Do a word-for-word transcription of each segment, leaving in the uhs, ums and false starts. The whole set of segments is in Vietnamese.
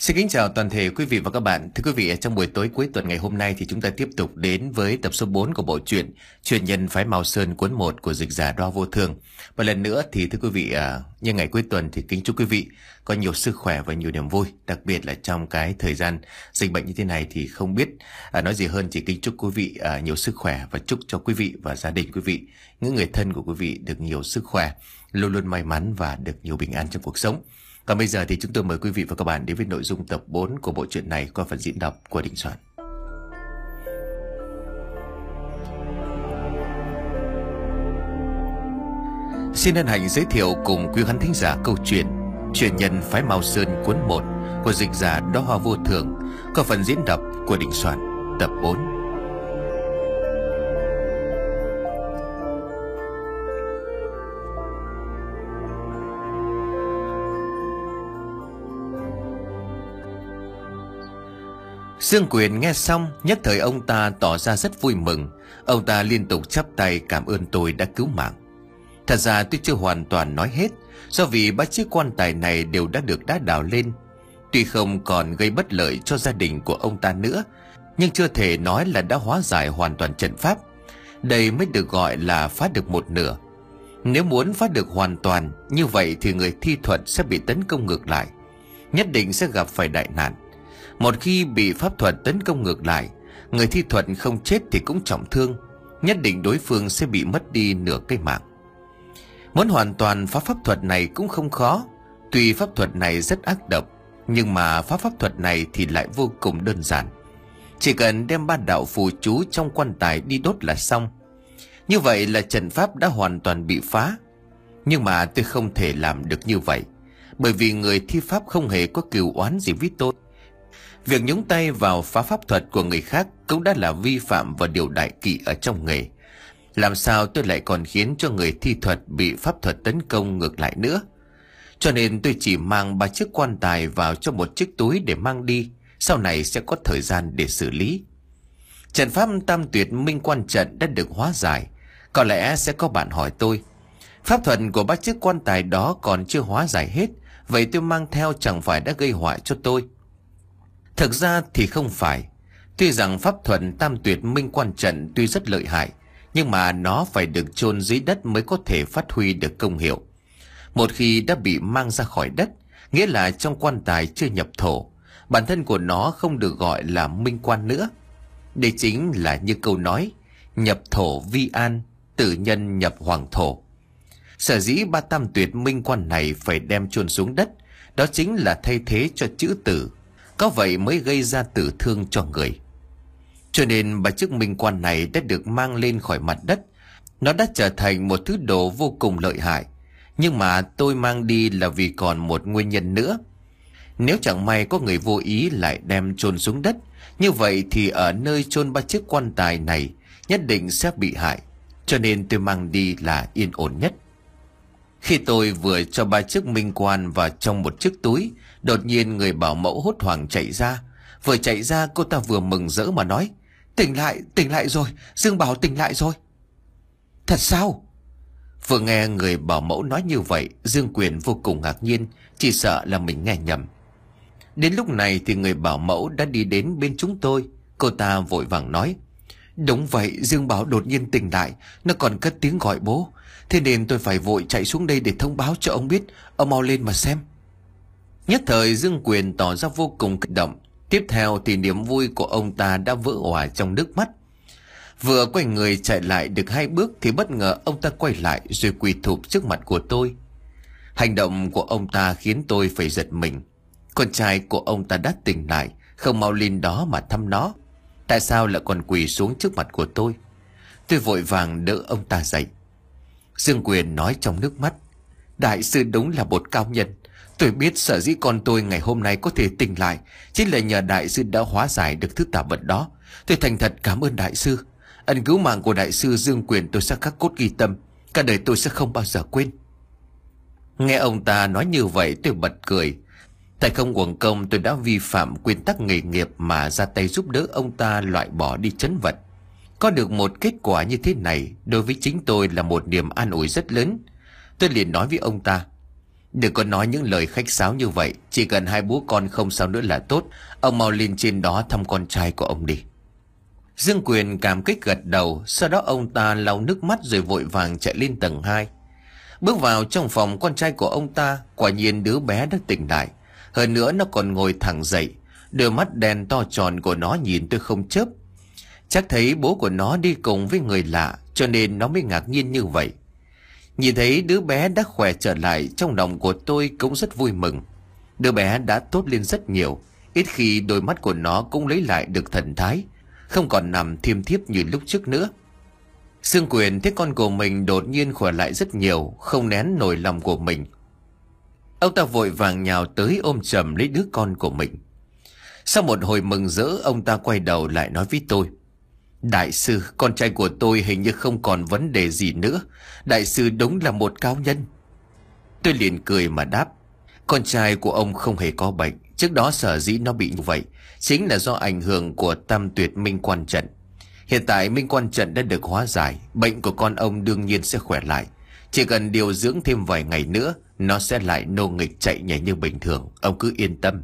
Xin kính chào toàn thể quý vị và các bạn. Thưa quý vị, trong buổi tối cuối tuần ngày hôm nay thì chúng ta tiếp tục đến với tập số bốn của bộ truyện Truyền nhân phái Mao Sơn cuốn một của dịch giả Đoa Vô Thường. Và lần nữa thì thưa quý vị, à, nhân ngày cuối tuần thì kính chúc quý vị có nhiều sức khỏe và nhiều niềm vui. Đặc biệt là trong cái thời gian dịch bệnh như thế này thì không biết à, nói gì hơn, chỉ kính chúc quý vị à, nhiều sức khỏe và chúc cho quý vị và gia đình quý vị, những người thân của quý vị được nhiều sức khỏe, luôn luôn may mắn và được nhiều bình an trong cuộc sống. Còn bây giờ thì chúng tôi mời quý vị và các bạn đến với nội dung tập bốn của bộ truyện này qua phần diễn đọc của Đình Soạn. Xin hân hạnh giới thiệu cùng quý khán thính giả câu chuyện Truyền nhân phái Mao Sơn cuốn một của dịch giả Đoa Vô Thường qua phần diễn đọc của Đình Soạn tập bốn. Dương Quyền nghe xong, nhất thời ông ta tỏ ra rất vui mừng. Ông ta liên tục chắp tay cảm ơn tôi đã cứu mạng. Thật ra tôi chưa hoàn toàn nói hết, do vì ba chiếc quan tài này đều đã được đá đào lên. Tuy không còn gây bất lợi cho gia đình của ông ta nữa, nhưng chưa thể nói là đã hóa giải hoàn toàn trận pháp. Đây mới được gọi là phá được một nửa. Nếu muốn phá được hoàn toàn, như vậy thì người thi thuật sẽ bị tấn công ngược lại, nhất định sẽ gặp phải đại nạn. Một khi bị pháp thuật tấn công ngược lại, người thi thuật không chết thì cũng trọng thương, nhất định đối phương sẽ bị mất đi nửa cây mạng. Muốn hoàn toàn phá pháp thuật này cũng không khó. Tuy pháp thuật này rất ác độc, nhưng mà phá pháp thuật này thì lại vô cùng đơn giản. Chỉ cần đem ba đạo phù chú trong quan tài đi đốt là xong. Như vậy là trận pháp đã hoàn toàn bị phá. Nhưng mà tôi không thể làm được như vậy, bởi vì người thi pháp không hề có cừu oán gì với tôi. Việc nhúng tay vào phá pháp thuật của người khác cũng đã là vi phạm vào điều đại kỵ ở trong nghề. Làm sao tôi lại còn khiến cho người thi thuật bị pháp thuật tấn công ngược lại nữa? Cho nên tôi chỉ mang ba chiếc quan tài vào trong một chiếc túi để mang đi, sau này sẽ có thời gian để xử lý. Trận pháp tam tuyệt minh quan trận đã được hóa giải. Có lẽ sẽ có bạn hỏi tôi, pháp thuật của ba chiếc quan tài đó còn chưa hóa giải hết, vậy tôi mang theo chẳng phải đã gây họa cho tôi? Thực ra thì không phải. Tuy rằng pháp thuật tam tuyệt minh quan trận tuy rất lợi hại, nhưng mà nó phải được chôn dưới đất mới có thể phát huy được công hiệu. Một khi đã bị mang ra khỏi đất, nghĩa là trong quan tài chưa nhập thổ, bản thân của nó không được gọi là minh quan nữa. Đây chính là như câu nói nhập thổ vi an, tử nhân nhập hoàng thổ. Sở dĩ ba tam tuyệt minh quan này phải đem chôn xuống đất, đó chính là thay thế cho chữ tử. Có vậy mới gây ra tử thương cho người. Cho nên ba chiếc minh quan này đã được mang lên khỏi mặt đất. Nó đã trở thành một thứ đồ vô cùng lợi hại. Nhưng mà tôi mang đi là vì còn một nguyên nhân nữa. Nếu chẳng may có người vô ý lại đem chôn xuống đất, như vậy thì ở nơi chôn ba chiếc quan tài này nhất định sẽ bị hại. Cho nên tôi mang đi là yên ổn nhất. Khi tôi vừa cho ba chiếc minh quan vào trong một chiếc túi, đột nhiên người bảo mẫu hốt hoảng chạy ra. Vừa chạy ra cô ta vừa mừng rỡ mà nói, tỉnh lại, tỉnh lại rồi, Dương Bảo tỉnh lại rồi. Thật sao? Vừa nghe người bảo mẫu nói như vậy, Dương Quyền vô cùng ngạc nhiên, chỉ sợ là mình nghe nhầm. Đến lúc này thì người bảo mẫu đã đi đến bên chúng tôi. Cô ta vội vàng nói, đúng vậy, Dương Bảo đột nhiên tỉnh lại, nó còn cất tiếng gọi bố. Thế nên tôi phải vội chạy xuống đây để thông báo cho ông biết. Ông mau lên mà xem. Nhất thời Dương Quyền tỏ ra vô cùng kích động. Tiếp theo thì niềm vui của ông ta đã vỡ òa trong nước mắt. Vừa quay người chạy lại được hai bước thì bất ngờ ông ta quay lại rồi quỳ thụp trước mặt của tôi. Hành động của ông ta khiến tôi phải giật mình. Con trai của ông ta đã tỉnh lại, không mau lên đó mà thăm nó. Tại sao lại còn quỳ xuống trước mặt của tôi? Tôi vội vàng đỡ ông ta dậy. Dương Quyền nói trong nước mắt, đại sư đúng là một cao nhân. Tôi biết sở dĩ con tôi ngày hôm nay có thể tỉnh lại chính là nhờ đại sư đã hóa giải được thứ tà vật đó. Tôi thành thật cảm ơn đại sư. Ân cứu mạng của đại sư Dương Quyền tôi sẽ khắc cốt ghi tâm, cả đời tôi sẽ không bao giờ quên. Nghe ông ta nói như vậy tôi bật cười. Tại không uổng công tôi đã vi phạm quy tắc nghề nghiệp mà ra tay giúp đỡ ông ta loại bỏ đi trấn vật. Có được một kết quả như thế này đối với chính tôi là một niềm an ủi rất lớn. Tôi liền nói với ông ta, Đừng có nói những lời khách sáo như vậy. Chỉ cần hai bố con không sao nữa là tốt. Ông mau lên trên đó thăm con trai của ông đi. Dương Quyền cảm kích gật đầu. Sau đó ông ta lau nước mắt rồi vội vàng chạy lên tầng hai. Bước vào trong phòng con trai của ông ta, quả nhiên đứa bé đã tỉnh lại. Hơn nữa nó còn ngồi thẳng dậy. Đôi mắt đen to tròn của nó nhìn tôi không chớp. Chắc thấy bố của nó đi cùng với người lạ, cho nên nó mới ngạc nhiên như vậy. Nhìn thấy đứa bé đã khỏe trở lại, trong lòng của tôi cũng rất vui mừng. Đứa bé đã tốt lên rất nhiều. Ít khi đôi mắt của nó cũng lấy lại được thần thái, không còn nằm thiêm thiếp như lúc trước nữa. Dương Quyền thấy con của mình đột nhiên khỏe lại rất nhiều, không nén nổi lòng của mình. Ông ta vội vàng nhào tới ôm chầm lấy đứa con của mình. Sau một hồi mừng rỡ, ông ta quay đầu lại nói với tôi: Đại sư, con trai của tôi hình như không còn vấn đề gì nữa. Đại sư đúng là một cao nhân. Tôi liền cười mà đáp: Con trai của ông không hề có bệnh. Trước đó sở dĩ nó bị như vậy chính là do ảnh hưởng của tam tuyệt minh quan trận. Hiện tại minh quan trận đã được hóa giải, bệnh của con ông đương nhiên sẽ khỏe lại. Chỉ cần điều dưỡng thêm vài ngày nữa, nó sẽ lại nô nghịch chạy nhảy như bình thường. Ông cứ yên tâm.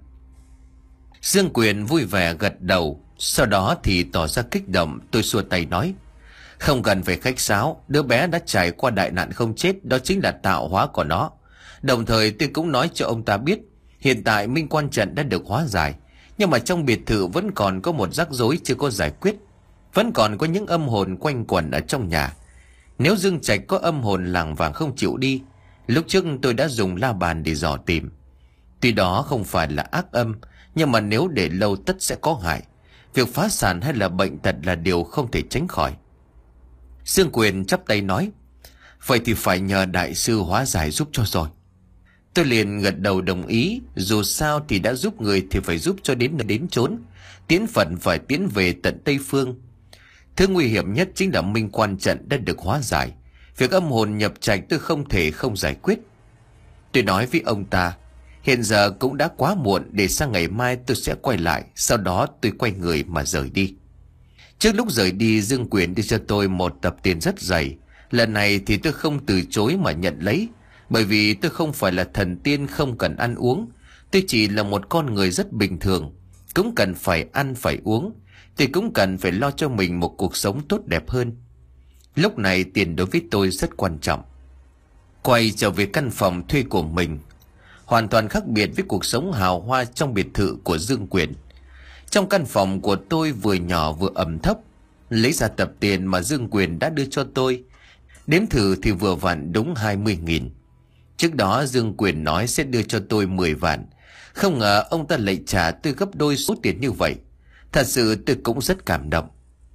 Dương Quyền vui vẻ gật đầu. Sau đó thì tỏ ra kích động. Tôi xua tay nói: Không cần phải khách sáo. Đứa bé đã trải qua đại nạn không chết, đó chính là tạo hóa của nó. Đồng thời tôi cũng nói cho ông ta biết, hiện tại minh quan trận đã được hóa giải, nhưng mà trong biệt thự vẫn còn có một rắc rối chưa có giải quyết. Vẫn còn có những âm hồn quanh quẩn ở trong nhà. Nếu Dương Trạch có âm hồn lảng vàng không chịu đi, lúc trước tôi đã dùng la bàn để dò tìm. Tuy đó không phải là ác âm, nhưng mà nếu để lâu tất sẽ có hại. Việc phá sản hay là bệnh tật là điều không thể tránh khỏi. Dương Quyền chắp tay nói: Vậy thì phải nhờ đại sư hóa giải giúp cho rồi. Tôi liền gật đầu đồng ý. Dù sao thì đã giúp người thì phải giúp cho đến nơi đến chốn. Tiến phận phải tiến về tận Tây Phương. Thứ nguy hiểm nhất chính là minh quan trận đã được hóa giải. Việc âm hồn nhập trạch tôi không thể không giải quyết. Tôi nói với ông ta: Hiện giờ cũng đã quá muộn, để sang ngày mai tôi sẽ quay lại. Sau đó tôi quay người mà rời đi. Trước lúc rời đi, Dương Quyền đưa cho tôi một tập tiền rất dày. Lần này thì tôi không từ chối mà nhận lấy. Bởi vì tôi không phải là thần tiên không cần ăn uống. Tôi chỉ là một con người rất bình thường, cũng cần phải ăn phải uống. Tôi cũng cần phải lo cho mình một cuộc sống tốt đẹp hơn. Lúc này tiền đối với tôi rất quan trọng. Quay trở về căn phòng thuê của mình, hoàn toàn khác biệt với cuộc sống hào hoa trong biệt thự của Dương Quyền. Trong căn phòng của tôi vừa nhỏ vừa ẩm thấp. Lấy ra tập tiền mà Dương Quyền đã đưa cho tôi, đếm thử thì vừa vặn đúng hai mươi nghìn. Trước đó Dương Quyền nói sẽ đưa cho tôi mười vạn. Không ngờ ông ta lại trả tôi gấp đôi số tiền như vậy. Thật sự tôi cũng rất cảm động.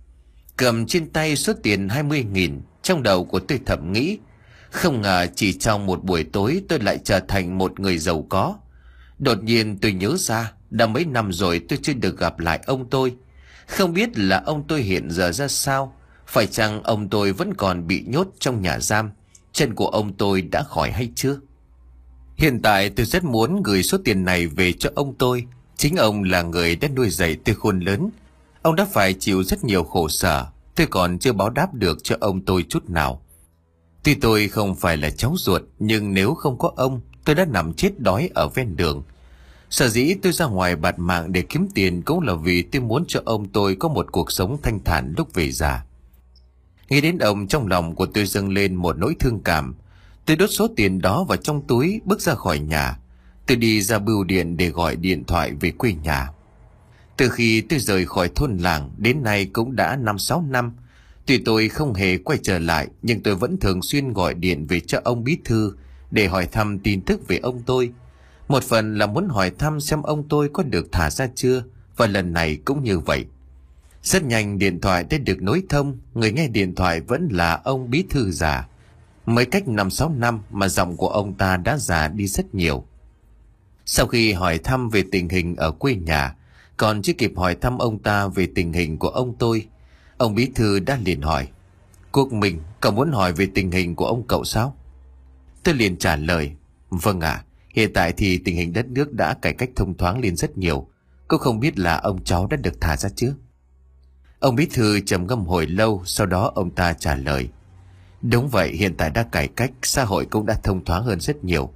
Cầm trên tay số tiền hai mươi nghìn, trong đầu của tôi thầm nghĩ, không ngờ chỉ trong một buổi tối tôi lại trở thành một người giàu có. Đột nhiên tôi nhớ ra, đã mấy năm rồi tôi chưa được gặp lại ông tôi. Không biết là ông tôi hiện giờ ra sao. Phải chăng ông tôi vẫn còn bị nhốt trong nhà giam? Chân của ông tôi đã khỏi hay chưa? Hiện tại tôi rất muốn gửi số tiền này về cho ông tôi. Chính ông là người đã nuôi dạy tôi khôn lớn. Ông đã phải chịu rất nhiều khổ sở. Tôi còn chưa báo đáp được cho ông tôi chút nào. Tuy tôi không phải là cháu ruột, nhưng nếu không có ông, tôi đã nằm chết đói ở ven đường. Sở dĩ tôi ra ngoài bạt mạng để kiếm tiền cũng là vì tôi muốn cho ông tôi có một cuộc sống thanh thản lúc về già. Nghĩ đến ông, trong lòng của tôi dâng lên một nỗi thương cảm. Tôi đốt số tiền đó vào trong túi, bước ra khỏi nhà. Tôi đi ra bưu điện để gọi điện thoại về quê nhà. Từ khi tôi rời khỏi thôn làng đến nay cũng đã năm sáu năm. Tuy tôi không hề quay trở lại, nhưng tôi vẫn thường xuyên gọi điện về cho ông bí thư để hỏi thăm tin tức về ông tôi. Một phần là muốn hỏi thăm xem ông tôi có được thả ra chưa, và lần này cũng như vậy. Rất nhanh điện thoại đã được nối thông. Người nghe điện thoại vẫn là ông bí thư già. Mới cách năm sáu năm mà giọng của ông ta đã già đi rất nhiều. Sau khi hỏi thăm về tình hình ở quê nhà, còn chưa kịp hỏi thăm ông ta về tình hình của ông tôi, ông bí thư đã liền hỏi: Quốc Minh, cậu muốn hỏi về tình hình của ông cậu sao? Tôi liền trả lời: Vâng ạ, à, hiện tại thì tình hình đất nước đã cải cách thông thoáng lên rất nhiều. Cô không biết là ông cháu đã được thả ra chứ? Ông bí thư trầm ngâm hồi lâu, sau đó ông ta trả lời: Đúng vậy, hiện tại đã cải cách, xã hội cũng đã thông thoáng hơn rất nhiều.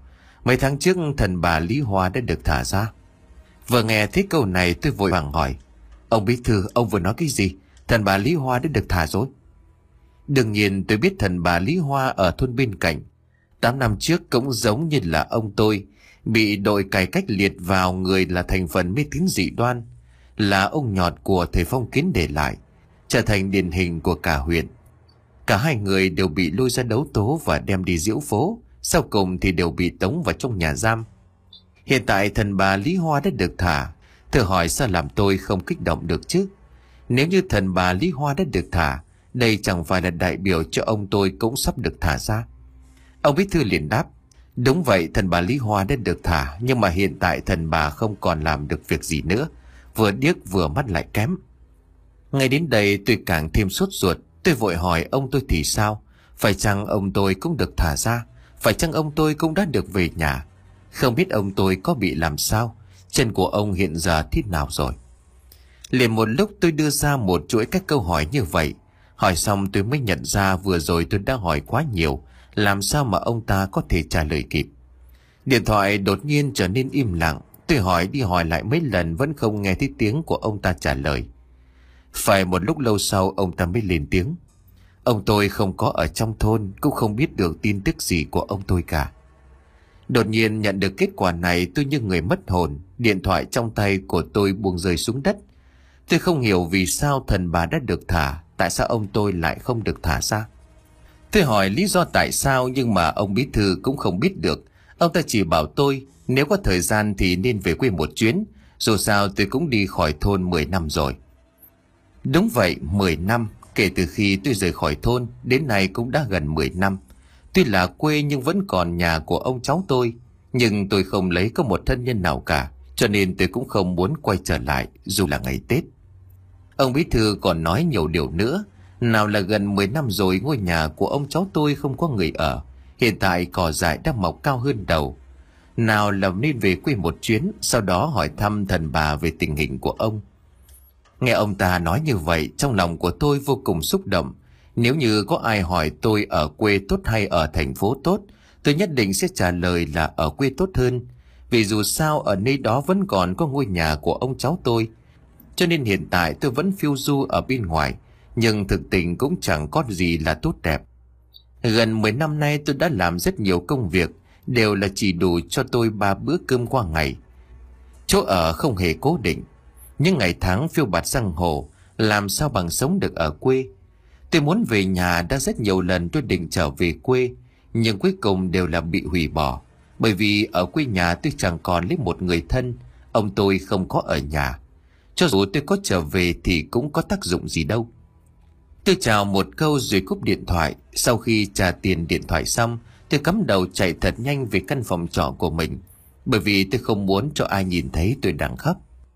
Mấy tháng trước thần bà Lý Hoa đã được thả ra. Vừa nghe thấy câu này tôi vội vàng hỏi: Ông bí thư, ông vừa nói cái gì? Thần bà Lý Hoa đã được thả rồi? Đương nhiên tôi biết thần bà Lý Hoa ở thôn bên cạnh. Tám năm trước cũng giống như là ông tôi, bị đội cải cách liệt vào người là thành phần mê tín dị đoan, là ông nhọt của thầy Phong Kiến để lại, trở thành điển hình của cả huyện. Cả hai người đều bị lôi ra đấu tố và đem đi diễu phố, sau cùng thì đều bị tống vào trong nhà giam. Hiện tại thần bà Lý Hoa đã được thả, thử hỏi sao làm tôi không kích động được chứ? Nếu như thần bà Lý Hoa đã được thả, đây chẳng phải là đại biểu cho ông tôi cũng sắp được thả ra? Ông bí thư liền đáp: Đúng vậy, thần bà Lý Hoa đã được thả, nhưng mà hiện tại thần bà không còn làm được việc gì nữa, vừa điếc vừa mắt lại kém. Ngay đến đây tôi càng thêm sốt ruột. Tôi vội hỏi ông tôi thì sao? Phải chăng ông tôi cũng được thả ra? Phải chăng ông tôi cũng đã được về nhà? Không biết ông tôi có bị làm sao? Chân của ông hiện giờ thế nào rồi? Liền một lúc tôi đưa ra một chuỗi các câu hỏi như vậy. Hỏi xong tôi mới nhận ra vừa rồi tôi đã hỏi quá nhiều, làm sao mà ông ta có thể trả lời kịp. Điện thoại đột nhiên trở nên im lặng. Tôi hỏi đi hỏi lại mấy lần vẫn không nghe thấy tiếng của ông ta trả lời. Phải một lúc lâu sau ông ta mới lên tiếng: Ông tôi không có ở trong thôn, cũng không biết được tin tức gì của ông tôi cả. Đột nhiên nhận được kết quả này, tôi như người mất hồn. Điện thoại trong tay của tôi buông rơi xuống đất. Tôi không hiểu vì sao thần bà đã được thả, tại sao ông tôi lại không được thả ra. Tôi hỏi lý do tại sao, nhưng mà ông bí thư cũng không biết được. Ông ta chỉ bảo tôi nếu có thời gian thì nên về quê một chuyến, dù sao tôi cũng đi khỏi thôn mười năm rồi. Đúng vậy, mười năm. Kể từ khi tôi rời khỏi thôn đến nay cũng đã gần mười năm. Tuy là quê nhưng vẫn còn nhà của ông cháu tôi. Nhưng tôi không lấy có một thân nhân nào cả, cho nên tôi cũng không muốn quay trở lại dù là ngày Tết. Ông bí thư còn nói nhiều điều nữa. Nào là gần mười năm rồi ngôi nhà của ông cháu tôi không có người ở. Hiện tại cỏ dại đã mọc cao hơn đầu. Nào là nên về quê một chuyến, sau đó hỏi thăm thần bà về tình hình của ông. Nghe ông ta nói như vậy, trong lòng của tôi vô cùng xúc động. Nếu như có ai hỏi tôi ở quê tốt hay ở thành phố tốt, tôi nhất định sẽ trả lời là ở quê tốt hơn. Vì dù sao ở nơi đó vẫn còn có ngôi nhà của ông cháu tôi. Cho nên hiện tại tôi vẫn phiêu du ở bên ngoài, nhưng thực tình cũng chẳng có gì là tốt đẹp. Gần mười năm nay tôi đã làm rất nhiều công việc, đều là chỉ đủ cho tôi ba bữa cơm qua ngày. Chỗ ở không hề cố định. Những ngày tháng phiêu bạt giang hồ, làm sao bằng sống được ở quê. Tôi muốn về nhà, đã rất nhiều lần tôi định trở về quê, nhưng cuối cùng đều là bị hủy bỏ. Bởi vì ở quê nhà tôi chẳng còn lấy một người thân, ông tôi không có ở nhà. Cho dù tôi có trở về thì cũng có tác dụng gì đâu. Tôi chào một câu rồi cúp điện thoại. Sau khi trả tiền điện thoại xong, tôi cắm đầu chạy thật nhanh về căn phòng trọ của mình, bởi vì tôi không muốn cho ai nhìn thấy tôi đang khóc.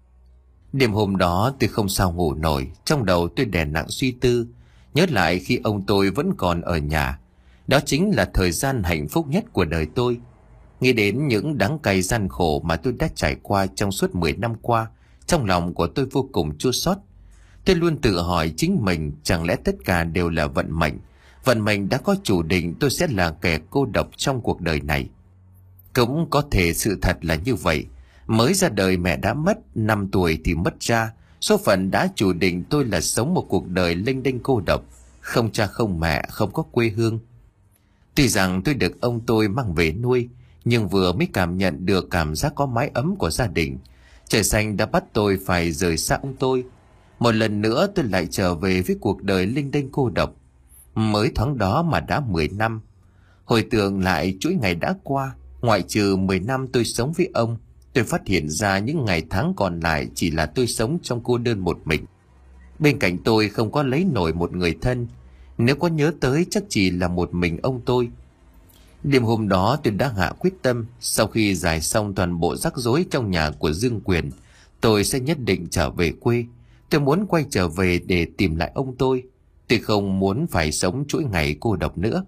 Đêm hôm đó tôi không sao ngủ nổi, trong đầu tôi đè nặng suy tư, nhớ lại khi ông tôi vẫn còn ở nhà. Đó chính là thời gian hạnh phúc nhất của đời tôi. Nghĩ đến những đắng cay gian khổ mà tôi đã trải qua trong suốt mười năm qua, trong lòng của tôi vô cùng chua xót. Tôi luôn tự hỏi chính mình, chẳng lẽ tất cả đều là vận mệnh? Vận mệnh đã có chủ định tôi sẽ là kẻ cô độc trong cuộc đời này. Cũng có thể sự thật là như vậy. Mới ra đời mẹ đã mất, năm tuổi thì mất cha. Số phận đã chủ định tôi là sống một cuộc đời lênh đênh cô độc, không cha không mẹ, không có quê hương. Tuy rằng tôi được ông tôi mang về nuôi, nhưng vừa mới cảm nhận được cảm giác có mái ấm của gia đình, trời xanh đã bắt tôi phải rời xa ông tôi. Một lần nữa tôi lại trở về với cuộc đời lênh đênh cô độc. Mới thoáng đó mà đã mười năm. Hồi tưởng lại chuỗi ngày đã qua, ngoại trừ mười năm tôi sống với ông, tôi phát hiện ra những ngày tháng còn lại chỉ là tôi sống trong cô đơn một mình. Bên cạnh tôi không có lấy nổi một người thân. Nếu có nhớ tới chắc chỉ là một mình ông tôi. Đêm hôm đó tôi đã hạ quyết tâm, sau khi giải xong toàn bộ rắc rối trong nhà của Dương Quyền, tôi sẽ nhất định trở về quê. Tôi muốn quay trở về để tìm lại ông tôi. Tôi không muốn phải sống chuỗi ngày cô độc nữa.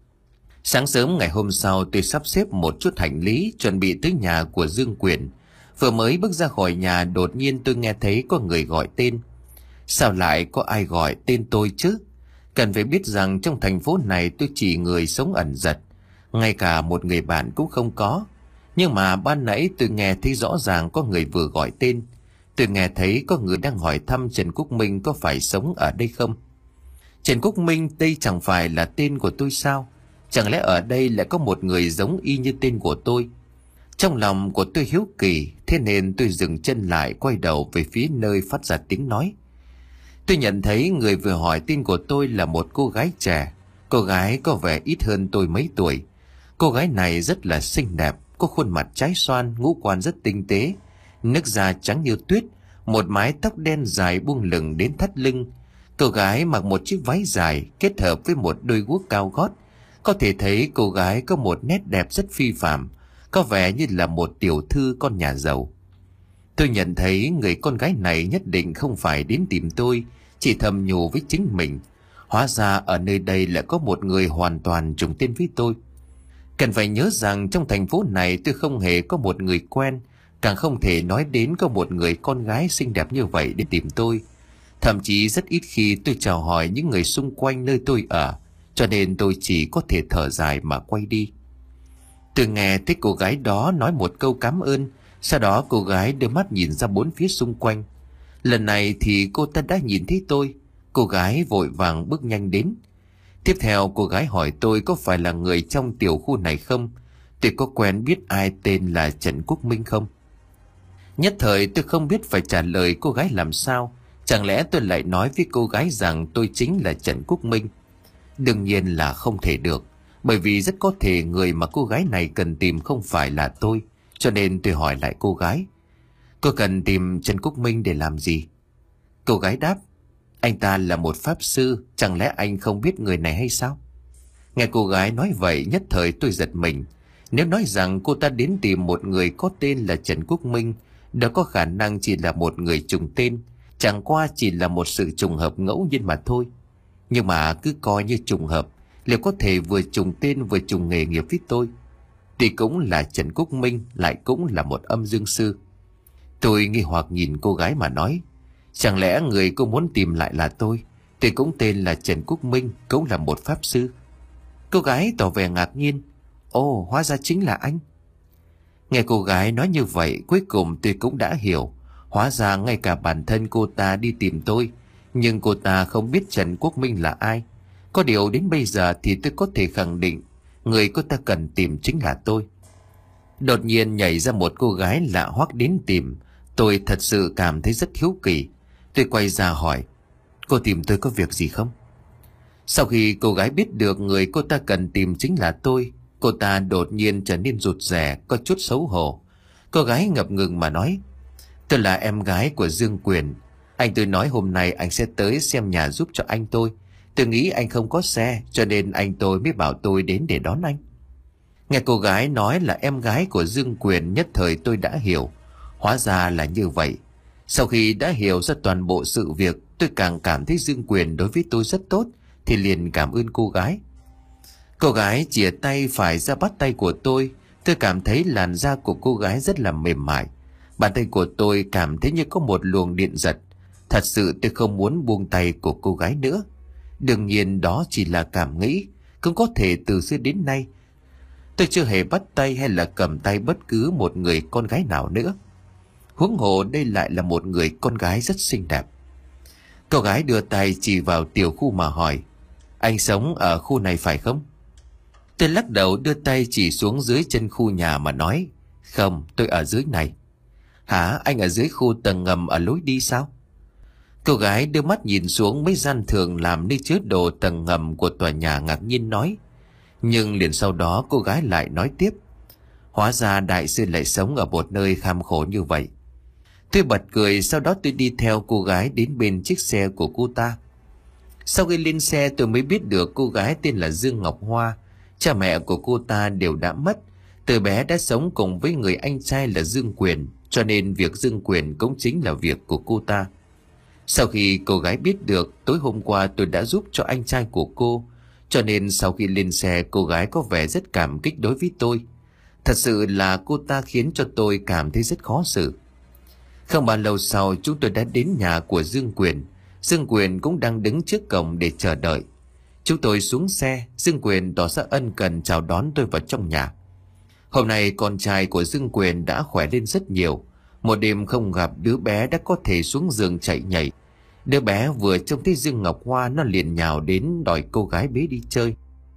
Sáng sớm ngày hôm sau, tôi sắp xếp một chút hành lý chuẩn bị tới nhà của Dương Quyền. Vừa mới bước ra khỏi nhà, đột nhiên tôi nghe thấy có người gọi tên. Sao lại có ai gọi tên tôi chứ? Cần phải biết rằng trong thành phố này tôi chỉ người sống ẩn dật, ngay cả một người bạn cũng không có. Nhưng mà ban nãy tôi nghe thấy rõ ràng có người vừa gọi tên. Tôi nghe thấy có người đang hỏi thăm Trần Quốc Minh có phải sống ở đây không. Trần Quốc Minh đây chẳng phải là tên của tôi sao? Chẳng lẽ ở đây lại có một người giống y như tên của tôi? Trong lòng của tôi hiếu kỳ, thế nên tôi dừng chân lại, quay đầu về phía nơi phát ra tiếng nói. Tôi nhận thấy người vừa hỏi tên của tôi là một cô gái trẻ. Cô gái có vẻ ít hơn tôi mấy tuổi. Cô gái này rất là xinh đẹp, có khuôn mặt trái xoan, ngũ quan rất tinh tế, nước da trắng như tuyết, một mái tóc đen dài buông lửng đến thắt lưng. Cô gái mặc một chiếc váy dài kết hợp với một đôi guốc cao gót. Có thể thấy cô gái có một nét đẹp rất phi phàm, có vẻ như là một tiểu thư con nhà giàu. Tôi nhận thấy người con gái này nhất định không phải đến tìm tôi, chỉ thầm nhủ với chính mình. Hóa ra ở nơi đây lại có một người hoàn toàn trùng tên với tôi. Cần phải nhớ rằng trong thành phố này tôi không hề có một người quen, càng không thể nói đến có một người con gái xinh đẹp như vậy để tìm tôi. Thậm chí rất ít khi tôi chào hỏi những người xung quanh nơi tôi ở, cho nên tôi chỉ có thể thở dài mà quay đi. Tôi nghe thấy cô gái đó nói một câu cảm ơn, sau đó cô gái đưa mắt nhìn ra bốn phía xung quanh. Lần này thì cô ta đã nhìn thấy tôi. Cô gái vội vàng bước nhanh đến. Tiếp theo cô gái hỏi tôi có phải là người trong tiểu khu này không, tôi có quen biết ai tên là Trần Quốc Minh không. Nhất thời tôi không biết phải trả lời cô gái làm sao. Chẳng lẽ tôi lại nói với cô gái rằng tôi chính là Trần Quốc Minh? Đương nhiên là không thể được, bởi vì rất có thể người mà cô gái này cần tìm không phải là tôi. Cho nên tôi hỏi lại cô gái, cô cần tìm Trần Quốc Minh để làm gì? Cô gái đáp, anh ta là một pháp sư, chẳng lẽ anh không biết người này hay sao? Nghe cô gái nói vậy, nhất thời tôi giật mình. Nếu nói rằng cô ta đến tìm một người có tên là Trần Quốc Minh, đó có khả năng chỉ là một người trùng tên, chẳng qua chỉ là một sự trùng hợp ngẫu nhiên mà thôi. Nhưng mà cứ coi như trùng hợp, liệu có thể vừa trùng tên vừa trùng nghề nghiệp với tôi? Thì cũng là Trần Quốc Minh, lại cũng là một âm dương sư. Tôi nghi hoặc nhìn cô gái mà nói, chẳng lẽ người cô muốn tìm lại là tôi? Tôi cũng tên là Trần Quốc Minh, cũng là một pháp sư. Cô gái tỏ vẻ ngạc nhiên, ồ, hóa ra chính là anh. Nghe cô gái nói như vậy, cuối cùng tôi cũng đã hiểu. Hóa ra ngay cả bản thân cô ta đi tìm tôi, nhưng cô ta không biết Trần Quốc Minh là ai. Có điều đến bây giờ thì tôi có thể khẳng định người cô ta cần tìm chính là tôi. Đột nhiên nhảy ra một cô gái lạ hoắc đến tìm. Tôi thật sự cảm thấy rất hiếu kỳ. Tôi quay ra hỏi, cô tìm tôi có việc gì không? Sau khi cô gái biết được người cô ta cần tìm chính là tôi, cô ta đột nhiên trở nên rụt rè, có chút xấu hổ. Cô gái ngập ngừng mà nói, tôi là em gái của Dương Quyền. Anh tôi nói hôm nay anh sẽ tới xem nhà giúp cho anh tôi. Tôi nghĩ anh không có xe, cho nên anh tôi mới bảo tôi đến để đón anh. Nghe cô gái nói là em gái của Dương Quyền, nhất thời tôi đã hiểu. Hóa ra là như vậy. Sau khi đã hiểu ra toàn bộ sự việc, tôi càng cảm thấy Dương Quyền đối với tôi rất tốt, thì liền cảm ơn cô gái. Cô gái chìa tay phải ra bắt tay của tôi. Tôi cảm thấy làn da của cô gái rất là mềm mại. Bàn tay của tôi cảm thấy như có một luồng điện giật. Thật sự tôi không muốn buông tay của cô gái nữa. Đương nhiên đó chỉ là cảm nghĩ. Cũng có thể từ xưa đến nay tôi chưa hề bắt tay hay là cầm tay bất cứ một người con gái nào nữa. Huống hồ đây lại là một người con gái rất xinh đẹp. Cô gái đưa tay chỉ vào tiểu khu mà hỏi, anh sống ở khu này phải không? Tôi lắc đầu đưa tay chỉ xuống dưới chân khu nhà mà nói, không, tôi ở dưới này. Hả, anh ở dưới khu tầng ngầm ở lối đi sao? Cô gái đưa mắt nhìn xuống mấy gian thường làm nơi chứa đồ tầng ngầm của tòa nhà, ngạc nhiên nói. Nhưng liền sau đó cô gái lại nói tiếp, hóa ra đại sư lại sống ở một nơi kham khổ như vậy. Tôi bật cười, sau đó tôi đi theo cô gái đến bên chiếc xe của cô ta. Sau khi lên xe tôi mới biết được cô gái tên là Dương Ngọc Hoa. Cha mẹ của cô ta đều đã mất. Từ bé đã sống cùng với người anh trai là Dương Quyền, cho nên việc Dương Quyền cũng chính là việc của cô ta. Sau khi cô gái biết được tối hôm qua tôi đã giúp cho anh trai của cô, cho nên sau khi lên xe cô gái có vẻ rất cảm kích đối với tôi. Thật sự là cô ta khiến cho tôi cảm thấy rất khó xử. Không bao lâu sau chúng tôi đã đến nhà của Dương Quyền. Dương Quyền cũng đang đứng trước cổng để chờ đợi. Chúng tôi xuống xe, Dương Quyền tỏ ra ân cần chào đón tôi vào trong nhà. Hôm nay con trai của Dương Quyền đã khỏe lên rất nhiều. Một đêm không gặp, đứa bé đã có thể xuống giường chạy nhảy. Đứa bé vừa trông thấy Dương Ngọc Hoa, nó liền nhào đến đòi cô gái bế đi chơi.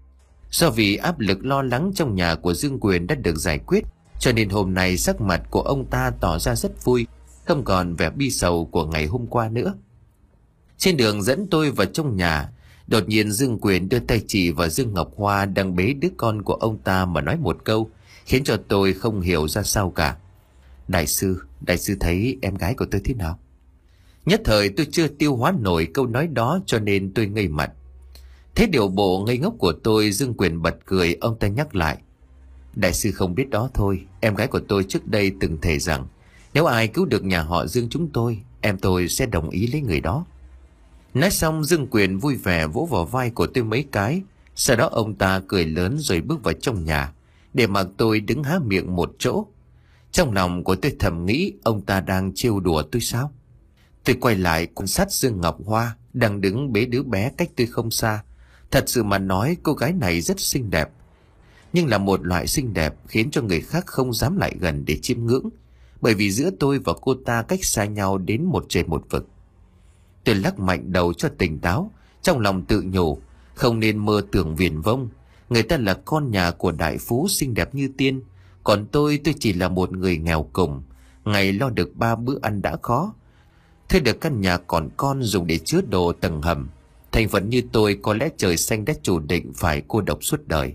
Do vì áp lực lo lắng trong nhà của Dương Quyền đã được giải quyết, cho nên hôm nay sắc mặt của ông ta tỏ ra rất vui, không còn vẻ bi sầu của ngày hôm qua nữa. Trên đường dẫn tôi vào trong nhà, đột nhiên Dương Quyền đưa tay chỉ vào Dương Ngọc Hoa đang bế đứa con của ông ta mà nói một câu khiến cho tôi không hiểu ra sao cả. Đại sư, đại sư thấy em gái của tôi thế nào? Nhất thời tôi chưa tiêu hóa nổi câu nói đó, cho nên tôi ngây mặt. Thế điều bộ ngây ngốc của tôi, Dương Quyền bật cười. Ông ta nhắc lại: đại sư không biết đó thôi, em gái của tôi trước đây từng thề rằng nếu ai cứu được nhà họ Dương chúng tôi, em tôi sẽ đồng ý lấy người đó. Nói xong, Dương Quyền vui vẻ vỗ vào vai của tôi mấy cái. Sau đó ông ta cười lớn rồi bước vào trong nhà, để mặc tôi đứng há miệng một chỗ. Trong lòng của tôi thầm nghĩ, ông ta đang trêu đùa tôi sao? Tôi quay lại quan sát Dương Ngọc Hoa đang đứng bế đứa bé cách tôi không xa. Thật sự mà nói, cô gái này rất xinh đẹp, nhưng là một loại xinh đẹp khiến cho người khác không dám lại gần để chiêm ngưỡng, bởi vì giữa tôi và cô ta cách xa nhau đến một trời một vực. Tôi lắc mạnh đầu cho tỉnh táo, trong lòng tự nhủ không nên mơ tưởng viển vông. Người ta là con nhà của đại phú xinh đẹp như tiên, còn tôi tôi chỉ là một người nghèo cùng, ngày lo được ba bữa ăn đã khó, thuê được căn nhà còn con dùng để chứa đồ tầng hầm. Thành phận như tôi có lẽ trời xanh đã chủ định phải cô độc suốt đời.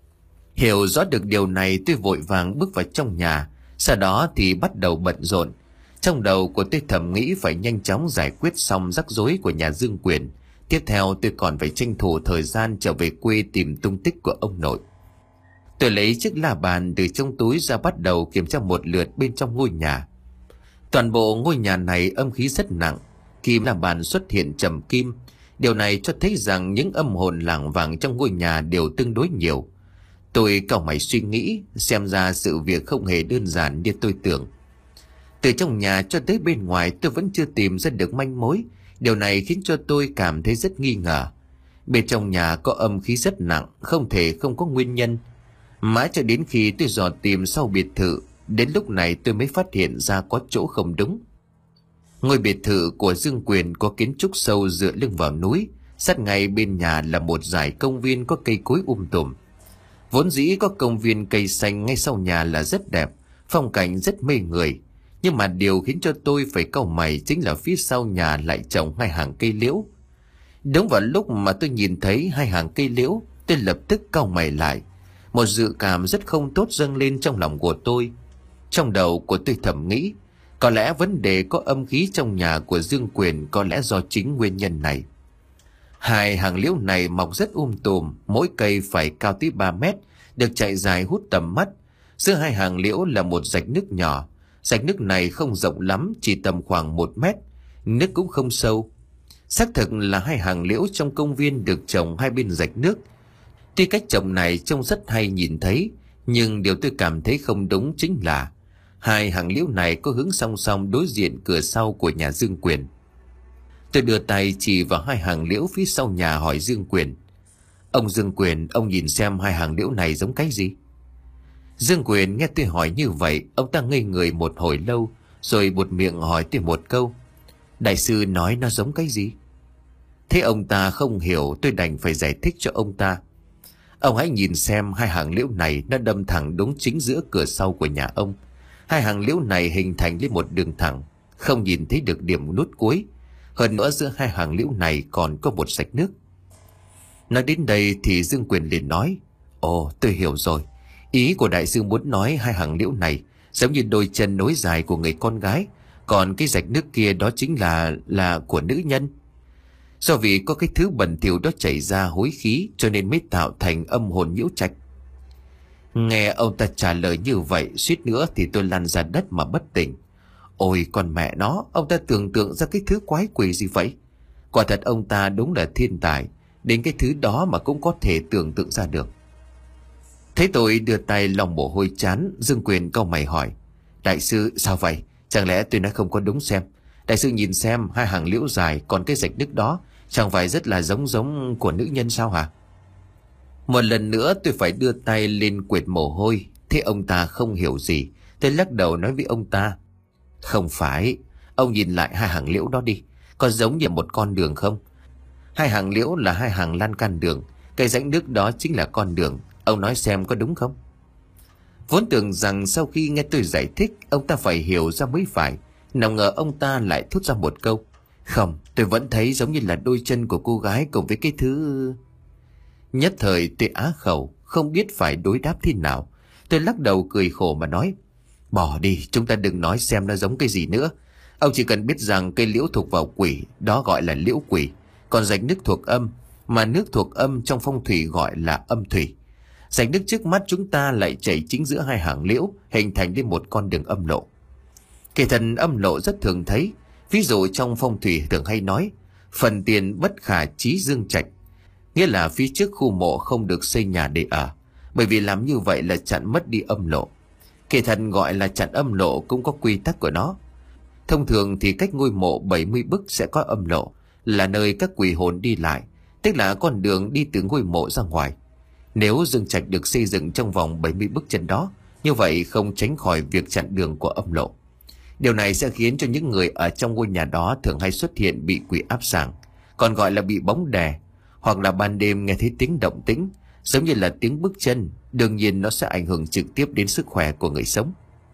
Hiểu rõ được điều này, tôi vội vàng bước vào trong nhà. Sau đó thì bắt đầu bận rộn. Trong đầu của tôi thầm nghĩ phải nhanh chóng giải quyết xong rắc rối của nhà Dương Quyền. Tiếp theo tôi còn phải tranh thủ thời gian trở về quê tìm tung tích của ông nội. Tôi lấy chiếc la bàn từ trong túi ra, bắt đầu kiểm tra một lượt bên trong ngôi nhà. Toàn bộ ngôi nhà này âm khí rất nặng. Kim la bàn xuất hiện trầm kim. Điều này cho thấy rằng những âm hồn lảng vảng trong ngôi nhà đều tương đối nhiều. Tôi cau mày suy nghĩ, xem ra sự việc không hề đơn giản như tôi tưởng. Từ trong nhà cho tới bên ngoài tôi vẫn chưa tìm ra được manh mối. Điều này khiến cho tôi cảm thấy rất nghi ngờ. Bên trong nhà có âm khí rất nặng, không thể không có nguyên nhân. Mãi cho đến khi tôi dò tìm sau biệt thự, đến lúc này tôi mới phát hiện ra có chỗ không đúng. Ngôi biệt thự của Dương Quyền có kiến trúc sâu dựa lưng vào núi. Sát ngay bên nhà là một dải công viên có cây cối um tùm. Vốn dĩ có công viên cây xanh ngay sau nhà là rất đẹp, phong cảnh rất mê người. Nhưng mà điều khiến cho tôi phải cau mày chính là phía sau nhà lại trồng hai hàng cây liễu. Đúng vào lúc mà tôi nhìn thấy hai hàng cây liễu, tôi lập tức cau mày lại. Một dự cảm rất không tốt dâng lên trong lòng của tôi. Trong đầu của tôi thầm nghĩ, có lẽ vấn đề có âm khí trong nhà của Dương Quyền có lẽ do chính nguyên nhân này. Hai hàng liễu này mọc rất um tùm, mỗi cây phải cao tới ba mét, được chạy dài hút tầm mắt. Giữa hai hàng liễu là một rạch nước nhỏ. Rạch nước này không rộng lắm, chỉ tầm khoảng một mét, nước cũng không sâu. Xác thực là hai hàng liễu trong công viên được trồng hai bên rạch nước. Tuy cách trồng này trông rất hay nhìn thấy, nhưng điều tôi cảm thấy không đúng chính là hai hàng liễu này có hướng song song đối diện cửa sau của nhà Dương Quyền. Tôi đưa tay chỉ vào hai hàng liễu phía sau nhà hỏi Dương Quyền: Ông Dương Quyền, ông nhìn xem hai hàng liễu này giống cái gì? Dương Quyền nghe tôi hỏi như vậy, ông ta ngây người một hồi lâu, rồi buột miệng hỏi tôi một câu: Đại sư nói nó giống cái gì? Thế ông ta không hiểu, tôi đành phải giải thích cho ông ta. Ông hãy nhìn xem hai hàng liễu này, nó đâm thẳng đúng chính giữa cửa sau của nhà ông. Hai hàng liễu này hình thành lên một đường thẳng, không nhìn thấy được điểm nút cuối. Hơn nữa giữa hai hàng liễu này còn có một rạch nước. Nói đến đây thì Dương Quyền liền nói: Ồ, tôi hiểu rồi. Ý của đại sư muốn nói hai hàng liễu này giống như đôi chân nối dài của người con gái, còn cái rạch nước kia đó chính là là của nữ nhân. Do vì có cái thứ bẩn thỉu đó chảy ra hối khí, cho nên mới tạo thành âm hồn nhiễu trạch. Nghe ông ta trả lời như vậy, suýt nữa thì tôi lăn ra đất mà bất tỉnh. Ôi con mẹ nó, ông ta tưởng tượng ra cái thứ quái quỷ gì vậy? Quả thật ông ta đúng là thiên tài, đến cái thứ đó mà cũng có thể tưởng tượng ra được. Thấy tôi đưa tay lòng mồ hôi chán, Dương Quyền cau mày hỏi: Đại sư sao vậy? Chẳng lẽ tôi nói không có đúng xem? Đại sư nhìn xem hai hàng liễu dài, còn cái rạch nước đó chẳng phải rất là giống giống của nữ nhân sao hả? Một lần nữa tôi phải đưa tay lên quệt mồ hôi. Thế ông ta không hiểu gì. Tôi lắc đầu nói với ông ta: Không phải, ông nhìn lại hai hàng liễu đó đi, có giống như một con đường không? Hai hàng liễu là hai hàng lan can đường, cây rãnh nước đó chính là con đường. Ông nói xem có đúng không? Vốn tưởng rằng sau khi nghe tôi giải thích, ông ta phải hiểu ra mới phải. Nào ngờ ông ta lại thốt ra một câu: Không, tôi vẫn thấy giống như là đôi chân của cô gái cùng với cái thứ... Nhất thời tôi á khẩu, không biết phải đối đáp thế nào. Tôi lắc đầu cười khổ mà nói: Bỏ đi, chúng ta đừng nói xem nó giống cái gì nữa. Ông chỉ cần biết rằng cây liễu thuộc vào quỷ, đó gọi là liễu quỷ. Còn rạch nước thuộc âm, mà nước thuộc âm trong phong thủy gọi là âm thủy. Rạch nước trước mắt chúng ta lại chảy chính giữa hai hàng liễu, hình thành nên một con đường âm lộ. Kỳ thần âm lộ rất thường thấy. Ví dụ trong phong thủy thường hay nói: Phần tiền bất khả chí dương trạch, nghĩa là phía trước khu mộ không được xây nhà để ở, bởi vì làm như vậy là chặn mất đi âm lộ. Kỳ thần gọi là chặn âm lộ cũng có quy tắc của nó. Thông thường thì cách ngôi mộ bảy mươi bước sẽ có âm lộ, là nơi các quỷ hồn đi lại, tức là con đường đi từ ngôi mộ ra ngoài. Nếu dương trạch được xây dựng trong vòng bảy mươi bước chân đó, như vậy không tránh khỏi việc chặn đường của âm lộ. Điều này sẽ khiến cho những người ở trong ngôi nhà đó thường hay xuất hiện bị quỷ áp sàng, còn gọi là bị bóng đè, hoặc là ban đêm nghe thấy tiếng động tĩnh giống như là tiếng bước chân. Đương nhiên nó sẽ ảnh hưởng trực tiếp đến sức khỏe của người sống.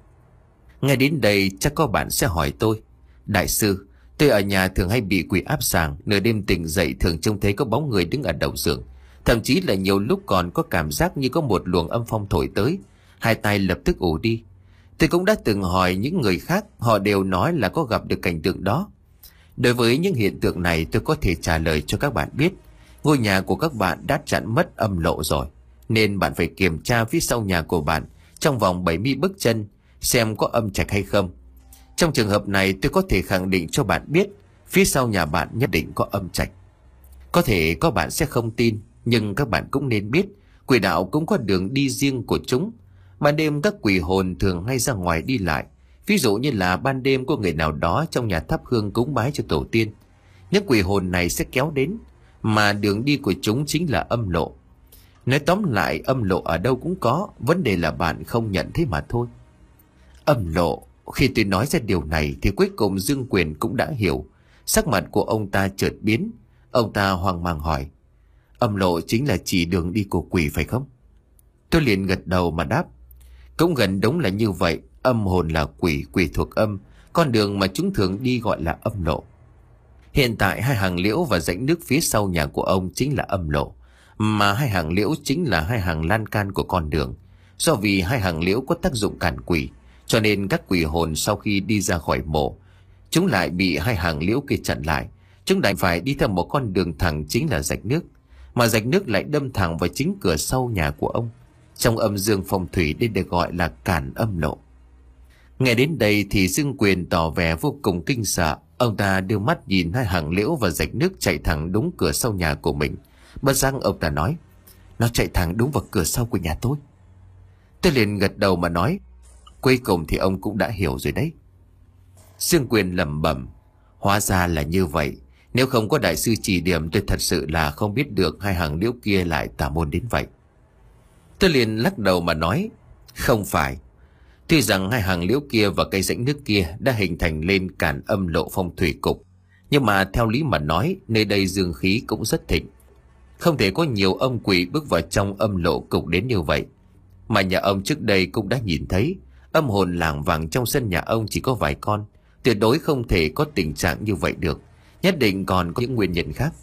Nghe đến đây chắc có bạn sẽ hỏi tôi: Đại sư, tôi ở nhà thường hay bị quỷ áp sàng, nửa đêm tỉnh dậy thường trông thấy có bóng người đứng ở đầu giường, thậm chí là nhiều lúc còn có cảm giác như có một luồng âm phong thổi tới, hai tay lập tức ù đi. Tôi cũng đã từng hỏi những người khác, họ đều nói là có gặp được cảnh tượng đó. Đối với những hiện tượng này, tôi có thể trả lời cho các bạn biết: ngôi nhà của các bạn đã chặn mất âm lộ rồi, nên bạn phải kiểm tra phía sau nhà của bạn trong vòng bảy mươi bước chân xem có âm trạch hay không. Trong trường hợp này, tôi có thể khẳng định cho bạn biết phía sau nhà bạn nhất định có âm trạch. Có thể có bạn sẽ không tin, nhưng các bạn cũng nên biết quỷ đạo cũng có đường đi riêng của chúng. Ban đêm các quỷ hồn thường hay ra ngoài đi lại. Ví dụ như là ban đêm có người nào đó trong nhà thắp hương cúng bái cho tổ tiên, những quỷ hồn này sẽ kéo đến, mà đường đi của chúng chính là âm lộ. Nói tóm lại, âm lộ ở đâu cũng có, vấn đề là bạn không nhận thấy mà thôi. Âm lộ. Khi tôi nói ra điều này thì cuối cùng Dương Quyền cũng đã hiểu. Sắc mặt của ông ta chợt biến. Ông ta hoang mang hỏi: Âm lộ chính là chỉ đường đi của quỷ phải không? Tôi liền gật đầu mà đáp: Cũng gần đúng là như vậy. Âm hồn là quỷ, quỷ thuộc âm, con đường mà chúng thường đi gọi là âm lộ. Hiện tại hai hàng liễu và rãnh nước phía sau nhà của ông chính là âm lộ, mà hai hàng liễu chính là hai hàng lan can của con đường. Do vì hai hàng liễu có tác dụng cản quỷ, cho nên các quỷ hồn sau khi đi ra khỏi mộ, chúng lại bị hai hàng liễu kia chặn lại. Chúng đành phải đi theo một con đường thẳng chính là rạch nước, mà rạch nước lại đâm thẳng vào chính cửa sau nhà của ông. Trong âm dương phong thủy đây được gọi là cản âm lộ. Nghe đến đây thì Dương Quyền tỏ vẻ vô cùng kinh sợ. Ông ta đưa mắt nhìn hai hàng liễu và rạch nước chạy thẳng đúng cửa sau nhà của mình. Bất giác ông ta nói: Nó chạy thẳng đúng vào cửa sau của nhà tôi. Tôi liền gật đầu mà nói: Cuối cùng thì ông cũng đã hiểu rồi đấy. Dương Quyền lẩm bẩm: Hóa ra là như vậy. Nếu không có đại sư chỉ điểm, tôi thật sự là không biết được hai hàng liễu kia lại tà môn đến vậy. Tôi liền lắc đầu mà nói: Không phải. Tuy rằng hai hàng liễu kia và cây rãnh nước kia đã hình thành lên cản âm lộ phong thủy cục, nhưng mà theo lý mà nói, nơi đây dương khí cũng rất thịnh, không thể có nhiều âm quỷ bước vào trong âm lộ cục đến như vậy. Mà nhà ông trước đây cũng đã nhìn thấy, âm hồn lảng vảng trong sân nhà ông chỉ có vài con, tuyệt đối không thể có tình trạng như vậy được, nhất định còn có những nguyên nhân khác.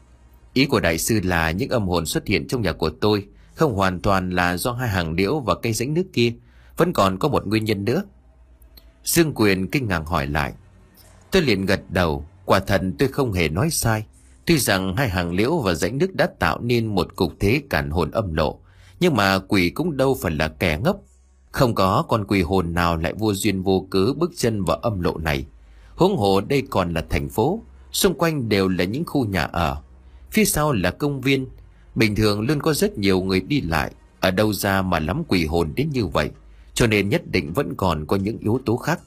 Ý của đại sư là những âm hồn xuất hiện trong nhà của tôi không hoàn toàn là do hai hàng liễu và cây rãnh nước kia, vẫn còn có một nguyên nhân nữa. Dương Quyền kinh ngạc hỏi lại. Tôi liền gật đầu, quả thật tôi không hề nói sai. Tuy rằng hai hàng liễu và rãnh nước đã tạo nên một cục thế cản hồn âm lộ, nhưng mà quỷ cũng đâu phải là kẻ ngốc. Không có con quỷ hồn nào lại vô duyên vô cớ bước chân vào âm lộ này. Huống hồ đây còn là thành phố, xung quanh đều là những khu nhà ở, phía sau là công viên, bình thường luôn có rất nhiều người đi lại, ở đâu ra mà lắm quỷ hồn đến như vậy, cho nên nhất định vẫn còn có những yếu tố khác.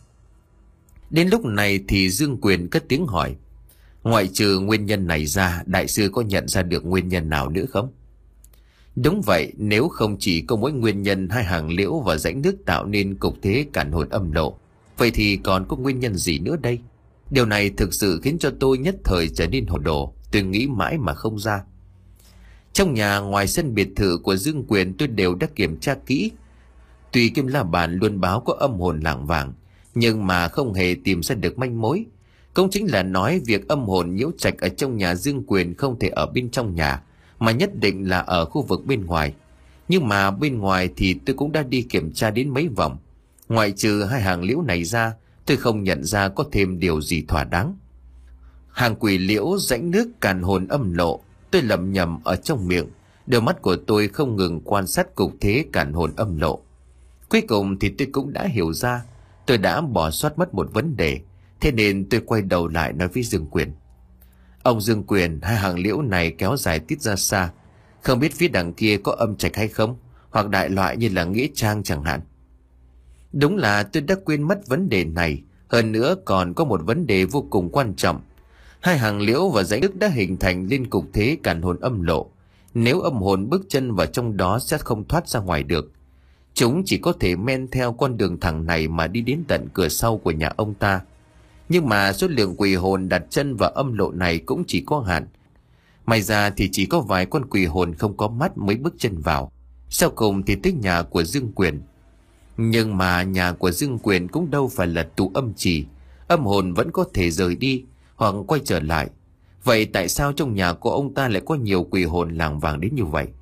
Đến lúc này thì Dương Quyền cất tiếng hỏi: Ngoại trừ nguyên nhân này ra, đại sư có nhận ra được nguyên nhân nào nữa không? Đúng vậy, nếu không chỉ có mỗi nguyên nhân hai hàng liễu và rãnh nước tạo nên cục thế càn hồn âm lộ, vậy thì còn có nguyên nhân gì nữa đây? Điều này thực sự khiến cho tôi nhất thời trở nên hồ đồ, tôi nghĩ mãi mà không ra. Trong nhà, ngoài sân biệt thự của Dương Quyền, tôi đều đã kiểm tra kỹ. Tuy Kim La Bàn luôn báo có âm hồn lảng vảng, nhưng mà không hề tìm ra được manh mối. Cũng chính là nói việc âm hồn nhiễu trạch ở trong nhà Dương Quyền không thể ở bên trong nhà, mà nhất định là ở khu vực bên ngoài. Nhưng mà bên ngoài thì tôi cũng đã đi kiểm tra đến mấy vòng. Ngoại trừ hai hàng liễu này ra, tôi không nhận ra có thêm điều gì thỏa đáng. Hàng quỷ liễu, rãnh nước, càn hồn âm lộ, tôi lẩm nhẩm ở trong miệng. Đôi mắt của tôi không ngừng quan sát cục thế càn hồn âm lộ. Cuối cùng thì tôi cũng đã hiểu ra, tôi đã bỏ sót mất một vấn đề. Thế nên tôi quay đầu lại nói với Dương Quyền: Ông Dương Quyền, hai hàng liễu này kéo dài tít ra xa, không biết phía đằng kia có âm trạch hay không, hoặc đại loại như là nghĩa trang chẳng hạn. Đúng là tôi đã quên mất vấn đề này. Hơn nữa còn có một vấn đề vô cùng quan trọng. Hai hàng liễu và rãnh nước đã hình thành lên cục thế càn hồn âm lộ. Nếu âm hồn bước chân vào trong đó sẽ không thoát ra ngoài được. Chúng chỉ có thể men theo con đường thẳng này mà đi đến tận cửa sau của nhà ông ta. Nhưng mà số lượng quỷ hồn đặt chân vào âm lộ này cũng chỉ có hạn. May ra thì chỉ có vài con quỷ hồn không có mắt mới bước chân vào. Sau cùng thì tới nhà của Dương Quyền. Nhưng mà nhà của Dương Quyền cũng đâu phải là tù âm trì. Âm hồn vẫn có thể rời đi hoặc quay trở lại. Vậy tại sao trong nhà của ông ta lại có nhiều quỷ hồn lảng vảng đến như vậy?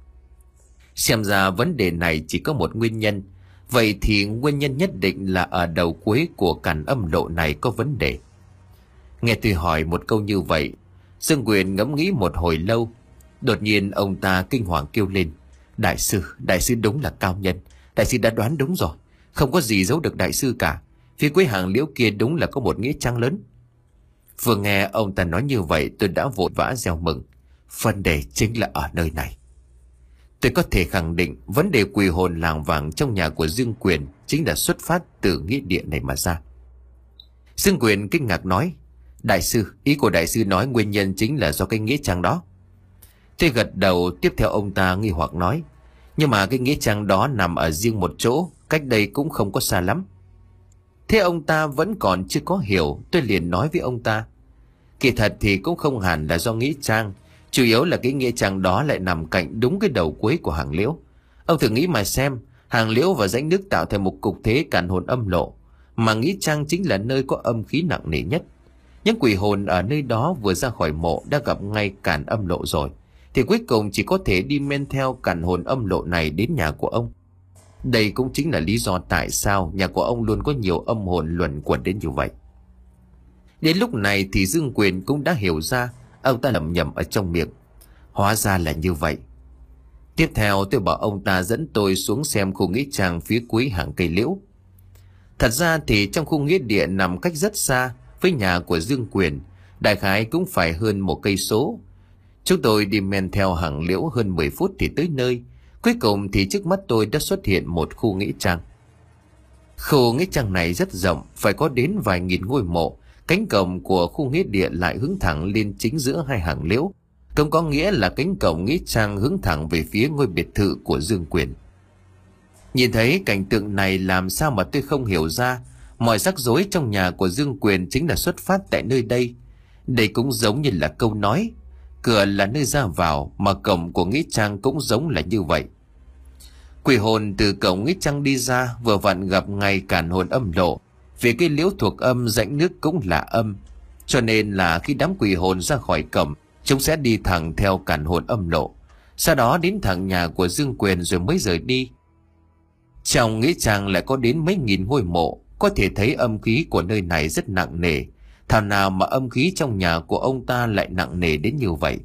Xem ra vấn đề này chỉ có một nguyên nhân. Vậy thì nguyên nhân nhất định là ở đầu cuối của càn âm lộ này có vấn đề. Nghe tôi hỏi một câu như vậy, Dương Quyền ngẫm nghĩ một hồi lâu. Đột nhiên ông ta kinh hoàng kêu lên: Đại sư, đại sư đúng là cao nhân. Đại sư đã đoán đúng rồi. Không có gì giấu được đại sư cả. Phía cuối hàng liễu kia đúng là có một nghĩa trang lớn. Vừa nghe ông ta nói như vậy, tôi đã vội vã reo mừng. Vấn đề chính là ở nơi này. Tôi có thể khẳng định vấn đề quỷ hồn lảng vảng trong nhà của Dương Quyền chính là xuất phát từ nghĩa địa này mà ra. Dương Quyền kinh ngạc nói: Đại sư, ý của đại sư nói nguyên nhân chính là do cái nghĩa trang đó. Tôi gật đầu. Tiếp theo ông ta nghi hoặc nói: Nhưng mà cái nghĩa trang đó nằm ở riêng một chỗ, cách đây cũng không có xa lắm. Thế ông ta vẫn còn chưa có hiểu. Tôi liền nói với ông ta: Kỳ thật thì cũng không hẳn là do nghĩa trang, chủ yếu là cái nghĩa trang đó lại nằm cạnh đúng cái đầu cuối của hàng liễu. Ông thử nghĩ mà xem, hàng liễu và rãnh nước tạo thành một cục thế càn hồn âm lộ, mà nghĩa trang chính là nơi có âm khí nặng nề nhất. Những quỷ hồn ở nơi đó vừa ra khỏi mộ đã gặp ngay càn âm lộ rồi, thì cuối cùng chỉ có thể đi men theo càn hồn âm lộ này đến nhà của ông. Đây cũng chính là lý do tại sao nhà của ông luôn có nhiều âm hồn luẩn quẩn đến như vậy. Đến lúc này thì Dương Quyền cũng đã hiểu ra. Ông ta lẩm nhẩm ở trong miệng: Hóa ra là như vậy. Tiếp theo tôi bảo ông ta dẫn tôi xuống xem khu nghĩa trang phía cuối hàng cây liễu. Thật ra thì trong khu nghĩa địa nằm cách rất xa với nhà của Dương Quyền, đại khái cũng phải hơn một cây số. Chúng tôi đi men theo hàng liễu hơn mười phút thì tới nơi. Cuối cùng thì trước mắt tôi đã xuất hiện một khu nghĩa trang. Khu nghĩa trang này rất rộng, phải có đến vài nghìn ngôi mộ. Cánh cổng của khu nghĩa địa lại hướng thẳng lên chính giữa hai hàng liễu. Cũng có nghĩa là cánh cổng nghĩa trang hướng thẳng về phía ngôi biệt thự của Dương Quyền. Nhìn thấy cảnh tượng này, làm sao mà tôi không hiểu ra mọi rắc rối trong nhà của Dương Quyền chính là xuất phát tại nơi đây. Đây cũng giống như là câu nói: Cửa là nơi ra vào, mà cổng của nghĩa trang cũng giống là như vậy. Quỷ hồn từ cổng nghĩa trang đi ra vừa vặn gặp ngay càn hồn âm lộ. Vì cái liễu thuộc âm, rãnh nước cũng là âm, cho nên là khi đám quỷ hồn ra khỏi cổng, chúng sẽ đi thẳng theo càn hồn âm lộ, sau đó đến thẳng nhà của Dương Quyền rồi mới rời đi. Trong nghĩa trang lại có đến mấy nghìn ngôi mộ, có thể thấy âm khí của nơi này rất nặng nề. Thảo nào mà âm khí trong nhà của ông ta lại nặng nề đến như vậy.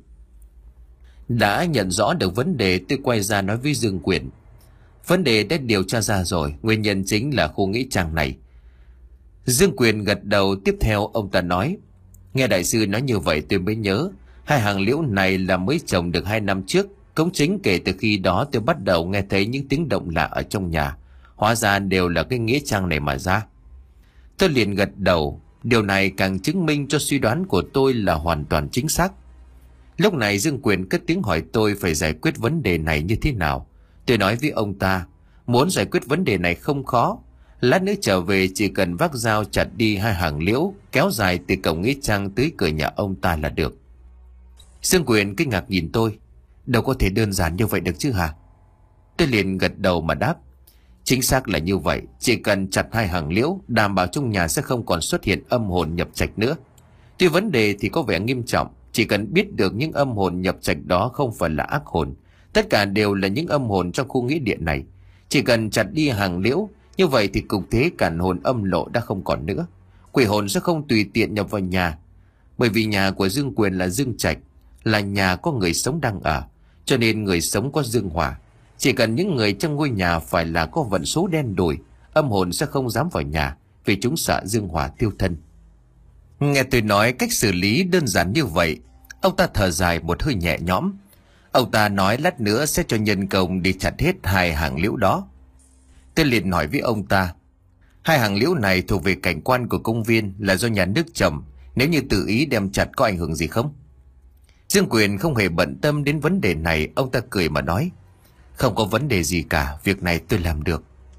Đã nhận rõ được vấn đề, tôi quay ra nói với Dương Quyền: Vấn đề đã điều tra ra rồi, nguyên nhân chính là khu nghĩa trang này. Dương Quyền gật đầu. Tiếp theo ông ta nói: Nghe đại sư nói như vậy tôi mới nhớ, hai hàng liễu này là mới trồng được hai năm trước. Cũng chính kể từ khi đó tôi bắt đầu nghe thấy những tiếng động lạ ở trong nhà. Hóa ra đều là cái nghĩa trang này mà ra. Tôi liền gật đầu. Điều này càng chứng minh cho suy đoán của tôi là hoàn toàn chính xác. Lúc này Dương Quyền cất tiếng hỏi tôi phải giải quyết vấn đề này như thế nào. Tôi nói với ông ta, muốn giải quyết vấn đề này không khó. Lát nữa trở về chỉ cần vác dao chặt đi hai hàng liễu, kéo dài từ cổng nghĩa trang tới cửa nhà ông ta là được. Dương Quyền kinh ngạc nhìn tôi. Đâu có thể đơn giản như vậy được chứ hả? Tôi liền gật đầu mà đáp. Chính xác là như vậy. Chỉ cần chặt hai hàng liễu, đảm bảo trong nhà sẽ không còn xuất hiện âm hồn nhập trạch nữa. Tuy vấn đề thì có vẻ nghiêm trọng, chỉ cần biết được những âm hồn nhập trạch đó không phải là ác hồn, tất cả đều là những âm hồn trong khu nghĩa địa này. Chỉ cần chặt đi hàng liễu, như vậy thì cục thế cản hồn âm lộ đã không còn nữa. Quỷ hồn sẽ không tùy tiện nhập vào nhà. Bởi vì nhà của Dương Quyền là Dương Trạch, là nhà có người sống đang ở, cho nên người sống có dương hỏa. Chỉ cần những người trong ngôi nhà phải là có vận số đen đủi, âm hồn sẽ không dám vào nhà, vì chúng sợ dương hỏa tiêu thân. Nghe tôi nói cách xử lý đơn giản như vậy, ông ta thở dài một hơi nhẹ nhõm. Ông ta nói lát nữa sẽ cho nhân công đi chặt hết hai hàng liễu đó. Tôi liền hỏi với ông ta, hai hàng liễu này thuộc về cảnh quan của công viên, là do nhà nước trồng, nếu như tự ý đem chặt có ảnh hưởng gì không? Dương Quyền không hề bận tâm đến vấn đề này, ông ta cười mà nói, không có vấn đề gì cả, việc này tôi làm được.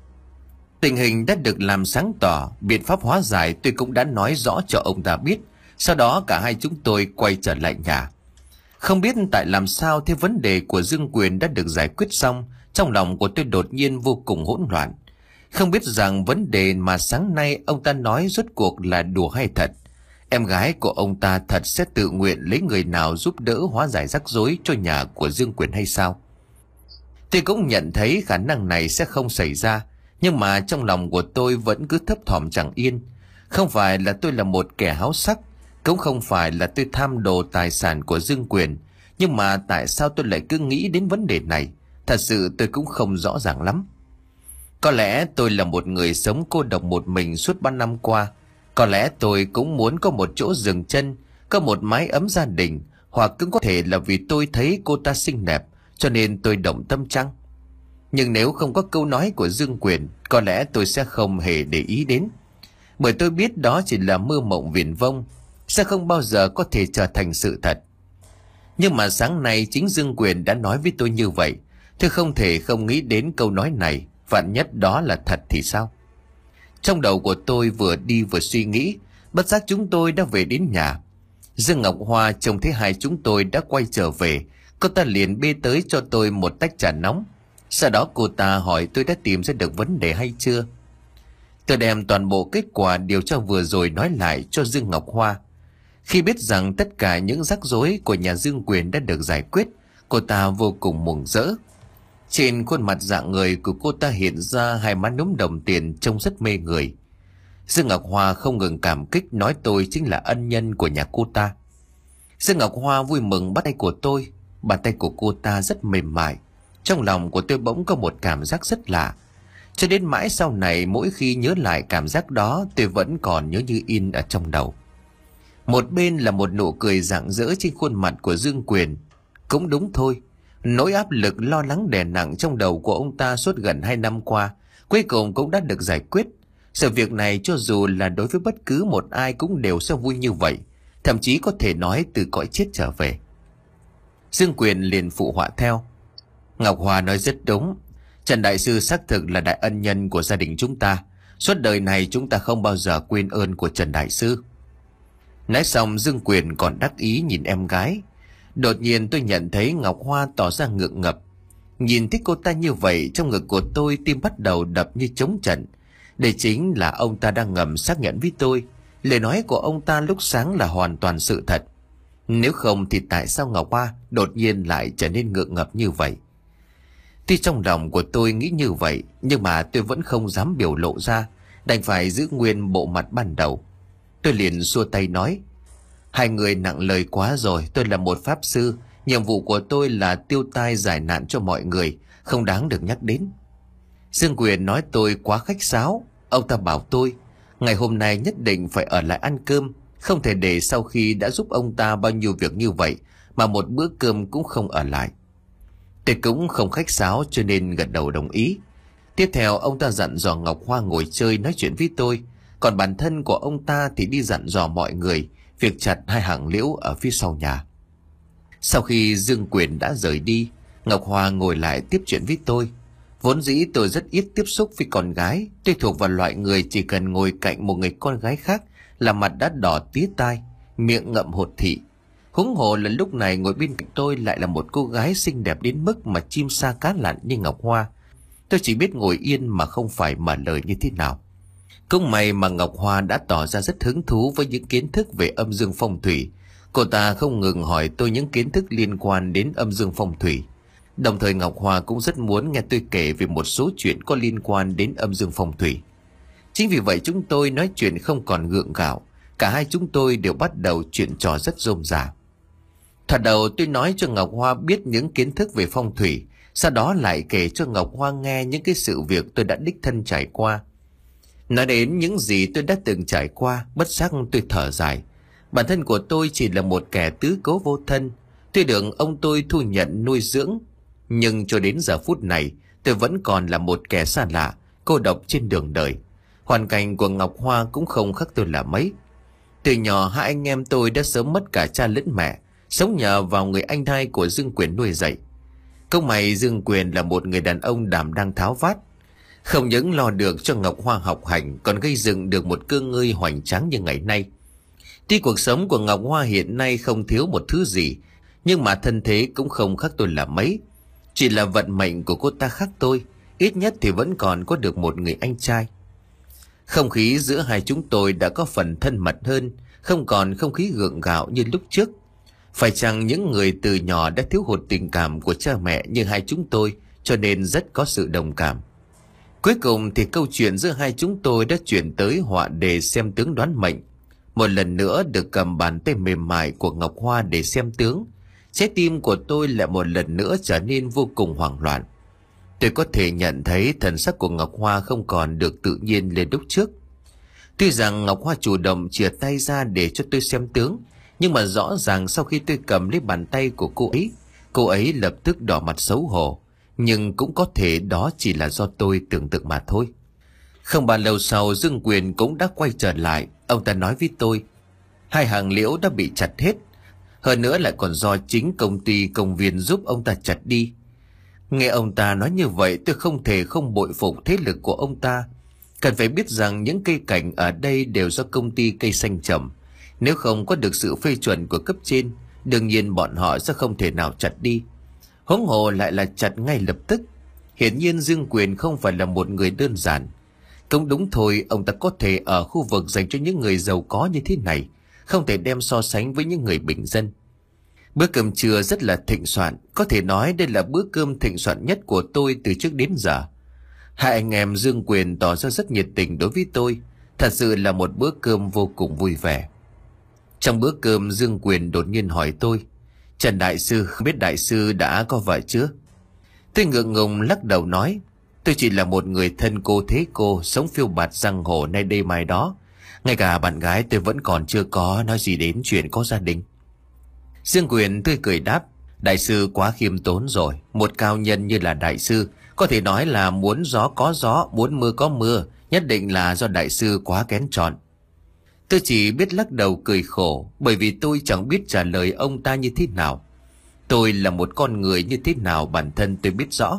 Tình hình đã được làm sáng tỏ, biện pháp hóa giải tôi cũng đã nói rõ cho ông ta biết. Sau đó cả hai chúng tôi quay trở lại nhà. Không biết tại làm sao thế vấn đề của Dương Quyền đã được giải quyết xong, trong lòng của tôi đột nhiên vô cùng hỗn loạn. Không biết rằng vấn đề mà sáng nay ông ta nói rốt cuộc là đùa hay thật. Em gái của ông ta thật sẽ tự nguyện lấy người nào giúp đỡ hóa giải rắc rối cho nhà của Dương Quyền hay sao? Tôi cũng nhận thấy khả năng này sẽ không xảy ra, nhưng mà trong lòng của tôi vẫn cứ thấp thỏm chẳng yên. Không phải là tôi là một kẻ háo sắc, cũng không phải là tôi tham đồ tài sản của Dương Quyền, nhưng mà tại sao tôi lại cứ nghĩ đến vấn đề này? Thật sự tôi cũng không rõ ràng lắm. Có lẽ tôi là một người sống cô độc một mình suốt ba năm qua. Có lẽ tôi cũng muốn có một chỗ dừng chân, có một mái ấm gia đình, hoặc cũng có thể là vì tôi thấy cô ta xinh đẹp, cho nên tôi động tâm chăng? Nhưng nếu không có câu nói của Dương Quyền, có lẽ tôi sẽ không hề để ý đến. Bởi tôi biết đó chỉ là mơ mộng viển vông, sẽ không bao giờ có thể trở thành sự thật. Nhưng mà sáng nay chính Dương Quyền đã nói với tôi như vậy, tôi không thể không nghĩ đến câu nói này, vạn nhất đó là thật thì sao? Trong đầu của tôi vừa đi vừa suy nghĩ, bất giác chúng tôi đã về đến nhà. Dương Ngọc Hoa trông thấy hai chúng tôi đã quay trở về, cô ta liền bê tới cho tôi một tách trà nóng. Sau đó cô ta hỏi tôi đã tìm ra được vấn đề hay chưa. Tôi đem toàn bộ kết quả điều tra vừa rồi nói lại cho Dương Ngọc Hoa. Khi biết rằng tất cả những rắc rối của nhà Dương Quyền đã được giải quyết, cô ta vô cùng mừng rỡ. Trên khuôn mặt dạng người của cô ta hiện ra hai má núm đồng tiền trông rất mê người. Dương Ngọc Hoa không ngừng cảm kích, nói tôi chính là ân nhân của nhà cô ta. Dương Ngọc Hoa vui mừng bắt tay của tôi. Bàn tay của cô ta rất mềm mại. Trong lòng của tôi bỗng có một cảm giác rất lạ. Cho đến mãi sau này, mỗi khi nhớ lại cảm giác đó, tôi vẫn còn nhớ như in ở trong đầu. Một bên là một nụ cười rạng rỡ trên khuôn mặt của Dương Quyền. Cũng đúng thôi, nỗi áp lực lo lắng đè nặng trong đầu của ông ta suốt gần hai năm qua cuối cùng cũng đã được giải quyết. Sự việc này cho dù là đối với bất cứ một ai cũng đều sẽ vui như vậy, thậm chí có thể nói từ cõi chết trở về. Dương Quyền liền phụ họa theo. Ngọc Hòa nói rất đúng, Trần Đại Sư xác thực là đại ân nhân của gia đình chúng ta. Suốt đời này chúng ta không bao giờ quên ơn của Trần Đại Sư. Nói xong Dương Quyền còn đắc ý nhìn em gái. Đột nhiên tôi nhận thấy Ngọc Hoa tỏ ra ngượng ngập. Nhìn thấy cô ta như vậy, trong ngực của tôi tim bắt đầu đập như trống trận. Đây chính là ông ta đang ngầm xác nhận với tôi, lời nói của ông ta lúc sáng là hoàn toàn sự thật. Nếu không thì tại sao Ngọc Hoa đột nhiên lại trở nên ngượng ngập như vậy? Tuy trong lòng của tôi nghĩ như vậy, nhưng mà tôi vẫn không dám biểu lộ ra, đành phải giữ nguyên bộ mặt ban đầu. Tôi liền xua tay nói, hai người nặng lời quá rồi, tôi là một pháp sư, nhiệm vụ của tôi là tiêu tai giải nạn cho mọi người, không đáng được nhắc đến. Dương Quyền nói tôi quá khách sáo. Ông ta bảo tôi ngày hôm nay nhất định phải ở lại ăn cơm, không thể để sau khi đã giúp ông ta bao nhiêu việc như vậy mà một bữa cơm cũng không ở lại. Tôi cũng không khách sáo cho nên gật đầu đồng ý. Tiếp theo ông ta dặn dò Ngọc Hoa ngồi chơi nói chuyện với tôi, còn bản thân của ông ta thì đi dặn dò mọi người việc chặt hai hàng liễu ở phía sau nhà. Sau khi Dương Quyền đã rời đi, Ngọc Hoa ngồi lại tiếp chuyện với tôi. Vốn dĩ tôi rất ít tiếp xúc với con gái. Tôi thuộc vào loại người chỉ cần ngồi cạnh một người con gái khác là mặt đã đỏ tía tai, miệng ngậm hột thị. Huống hồ là lúc này ngồi bên cạnh tôi lại là một cô gái xinh đẹp đến mức mà chim sa cá lặn như Ngọc Hoa. Tôi chỉ biết ngồi yên mà không phải mở lời như thế nào. Cũng may mà Ngọc Hoa đã tỏ ra rất hứng thú với những kiến thức về âm dương phong thủy. Cô ta không ngừng hỏi tôi những kiến thức liên quan đến âm dương phong thủy. Đồng thời Ngọc Hoa cũng rất muốn nghe tôi kể về một số chuyện có liên quan đến âm dương phong thủy. Chính vì vậy chúng tôi nói chuyện không còn gượng gạo. Cả hai chúng tôi đều bắt đầu chuyện trò rất rôm rả. Thoạt đầu tôi nói cho Ngọc Hoa biết những kiến thức về phong thủy, sau đó lại kể cho Ngọc Hoa nghe những cái sự việc tôi đã đích thân trải qua. Nói đến những gì tôi đã từng trải qua, bất giác tôi thở dài. Bản thân của tôi chỉ là một kẻ tứ cố vô thân. Tuy được ông tôi thu nhận nuôi dưỡng, nhưng cho đến giờ phút này tôi vẫn còn là một kẻ xa lạ, cô độc trên đường đời. Hoàn cảnh của Ngọc Hoa cũng không khác tôi là mấy. Từ nhỏ hai anh em tôi đã sớm mất cả cha lẫn mẹ, sống nhờ vào người anh trai của Dương Quyền nuôi dạy. Công may Dương Quyền là một người đàn ông đảm đang tháo vát, không những lo được cho Ngọc Hoa học hành, còn gây dựng được một cơ ngơi hoành tráng như ngày nay. Tuy cuộc sống của Ngọc Hoa hiện nay không thiếu một thứ gì, nhưng mà thân thế cũng không khác tôi là mấy. Chỉ là vận mệnh của cô ta khác tôi, ít nhất thì vẫn còn có được một người anh trai. Không khí giữa hai chúng tôi đã có phần thân mật hơn, không còn không khí gượng gạo như lúc trước. Phải chăng những người từ nhỏ đã thiếu hụt tình cảm của cha mẹ như hai chúng tôi, cho nên rất có sự đồng cảm. Cuối cùng thì câu chuyện giữa hai chúng tôi đã chuyển tới họa đề xem tướng đoán mệnh. Một lần nữa được cầm bàn tay mềm mại của Ngọc Hoa để xem tướng, trái tim của tôi lại một lần nữa trở nên vô cùng hoảng loạn. Tôi có thể nhận thấy thần sắc của Ngọc Hoa không còn được tự nhiên lên lúc trước. Tuy rằng Ngọc Hoa chủ động chìa tay ra để cho tôi xem tướng, nhưng mà rõ ràng sau khi tôi cầm lấy bàn tay của cô ấy, cô ấy lập tức đỏ mặt xấu hổ. Nhưng cũng có thể đó chỉ là do tôi tưởng tượng mà thôi. Không bao lâu sau, Dương Quyền cũng đã quay trở lại. Ông ta nói với tôi, hai hàng liễu đã bị chặt hết, hơn nữa lại còn do chính công ty công viên giúp ông ta chặt đi. Nghe ông ta nói như vậy, tôi không thể không bội phục thế lực của ông ta. Cần phải biết rằng những cây cảnh ở đây đều do công ty cây xanh trồng. Nếu không có được sự phê chuẩn của cấp trên, đương nhiên bọn họ sẽ không thể nào chặt đi. Huống hồ lại là chặt ngay lập tức. Hiển nhiên Dương Quyền không phải là một người đơn giản. Cũng đúng thôi, ông ta có thể ở khu vực dành cho những người giàu có như thế này, không thể đem so sánh với những người bình dân. Bữa cơm trưa rất là thịnh soạn, có thể nói đây là bữa cơm thịnh soạn nhất của tôi từ trước đến giờ. Hai anh em Dương Quyền tỏ ra rất nhiệt tình đối với tôi, thật sự là một bữa cơm vô cùng vui vẻ. Trong bữa cơm, Dương Quyền đột nhiên hỏi tôi, Trần Đại Sư, không biết Đại Sư đã có vợ chưa? Tôi ngượng ngùng lắc đầu nói, tôi chỉ là một người thân cô thế cô, sống phiêu bạt giang hồ nay đây mai đó. Ngay cả bạn gái tôi vẫn còn chưa có, nói gì đến chuyện có gia đình. Dương Quyền tươi cười đáp, Đại Sư quá khiêm tốn rồi. Một cao nhân như là Đại Sư có thể nói là muốn gió có gió, muốn mưa có mưa, nhất định là do Đại Sư quá kén chọn. Tôi chỉ biết lắc đầu cười khổ, bởi vì tôi chẳng biết trả lời ông ta như thế nào. Tôi là một con người như thế nào bản thân tôi biết rõ.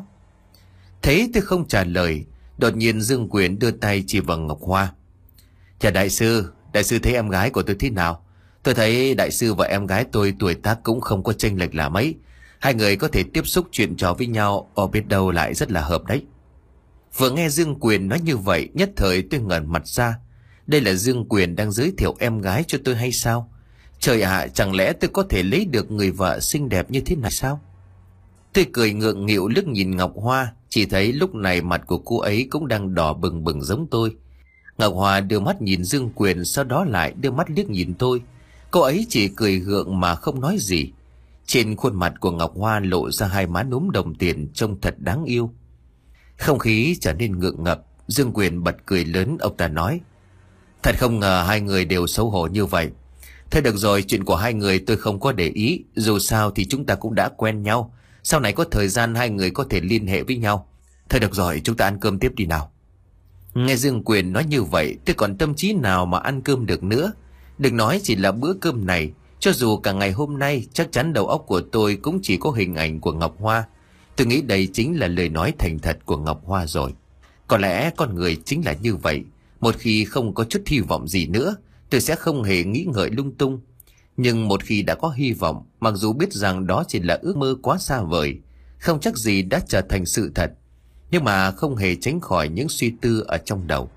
Thế tôi không trả lời, đột nhiên Dương Quyền đưa tay chỉ vào Ngọc Hoa. Chào Đại Sư, Đại Sư thấy em gái của tôi thế nào? Tôi thấy Đại Sư và em gái tôi tuổi tác cũng không có chênh lệch là mấy. Hai người có thể tiếp xúc chuyện trò với nhau, ở biết đâu lại rất là hợp đấy. Vừa nghe Dương Quyền nói như vậy, nhất thời tôi ngẩn mặt ra. Đây là Dương Quyền đang giới thiệu em gái cho tôi hay sao? Trời ạ, chẳng lẽ tôi có thể lấy được người vợ xinh đẹp như thế này sao? Tôi cười ngượng nghịu liếc nhìn Ngọc Hoa, chỉ thấy lúc này mặt của cô ấy cũng đang đỏ bừng bừng giống tôi. Ngọc Hoa đưa mắt nhìn Dương Quyền, sau đó lại đưa mắt liếc nhìn tôi. Cô ấy chỉ cười gượng mà không nói gì. Trên khuôn mặt của Ngọc Hoa lộ ra hai má núm đồng tiền trông thật đáng yêu. Không khí trở nên ngượng ngập. Dương Quyền bật cười lớn, ông ta nói, thật không ngờ hai người đều xấu hổ như vậy. Thôi được rồi, chuyện của hai người tôi không có để ý. Dù sao thì chúng ta cũng đã quen nhau. Sau này có thời gian hai người có thể liên hệ với nhau. Thôi được rồi, chúng ta ăn cơm tiếp đi nào. Nghe Dương Quyền nói như vậy, tôi còn tâm trí nào mà ăn cơm được nữa. Đừng nói chỉ là bữa cơm này, Cho dù cả ngày hôm nay chắc chắn đầu óc của tôi cũng chỉ có hình ảnh của Ngọc Hoa. Tôi nghĩ đây chính là lời nói thành thật của Ngọc Hoa rồi. Có lẽ con người chính là như vậy. Một khi không có chút hy vọng gì nữa, tôi sẽ không hề nghĩ ngợi lung tung. Nhưng một khi đã có hy vọng, mặc dù biết rằng đó chỉ là ước mơ quá xa vời, không chắc gì đã trở thành sự thật, nhưng mà không hề tránh khỏi những suy tư ở trong đầu.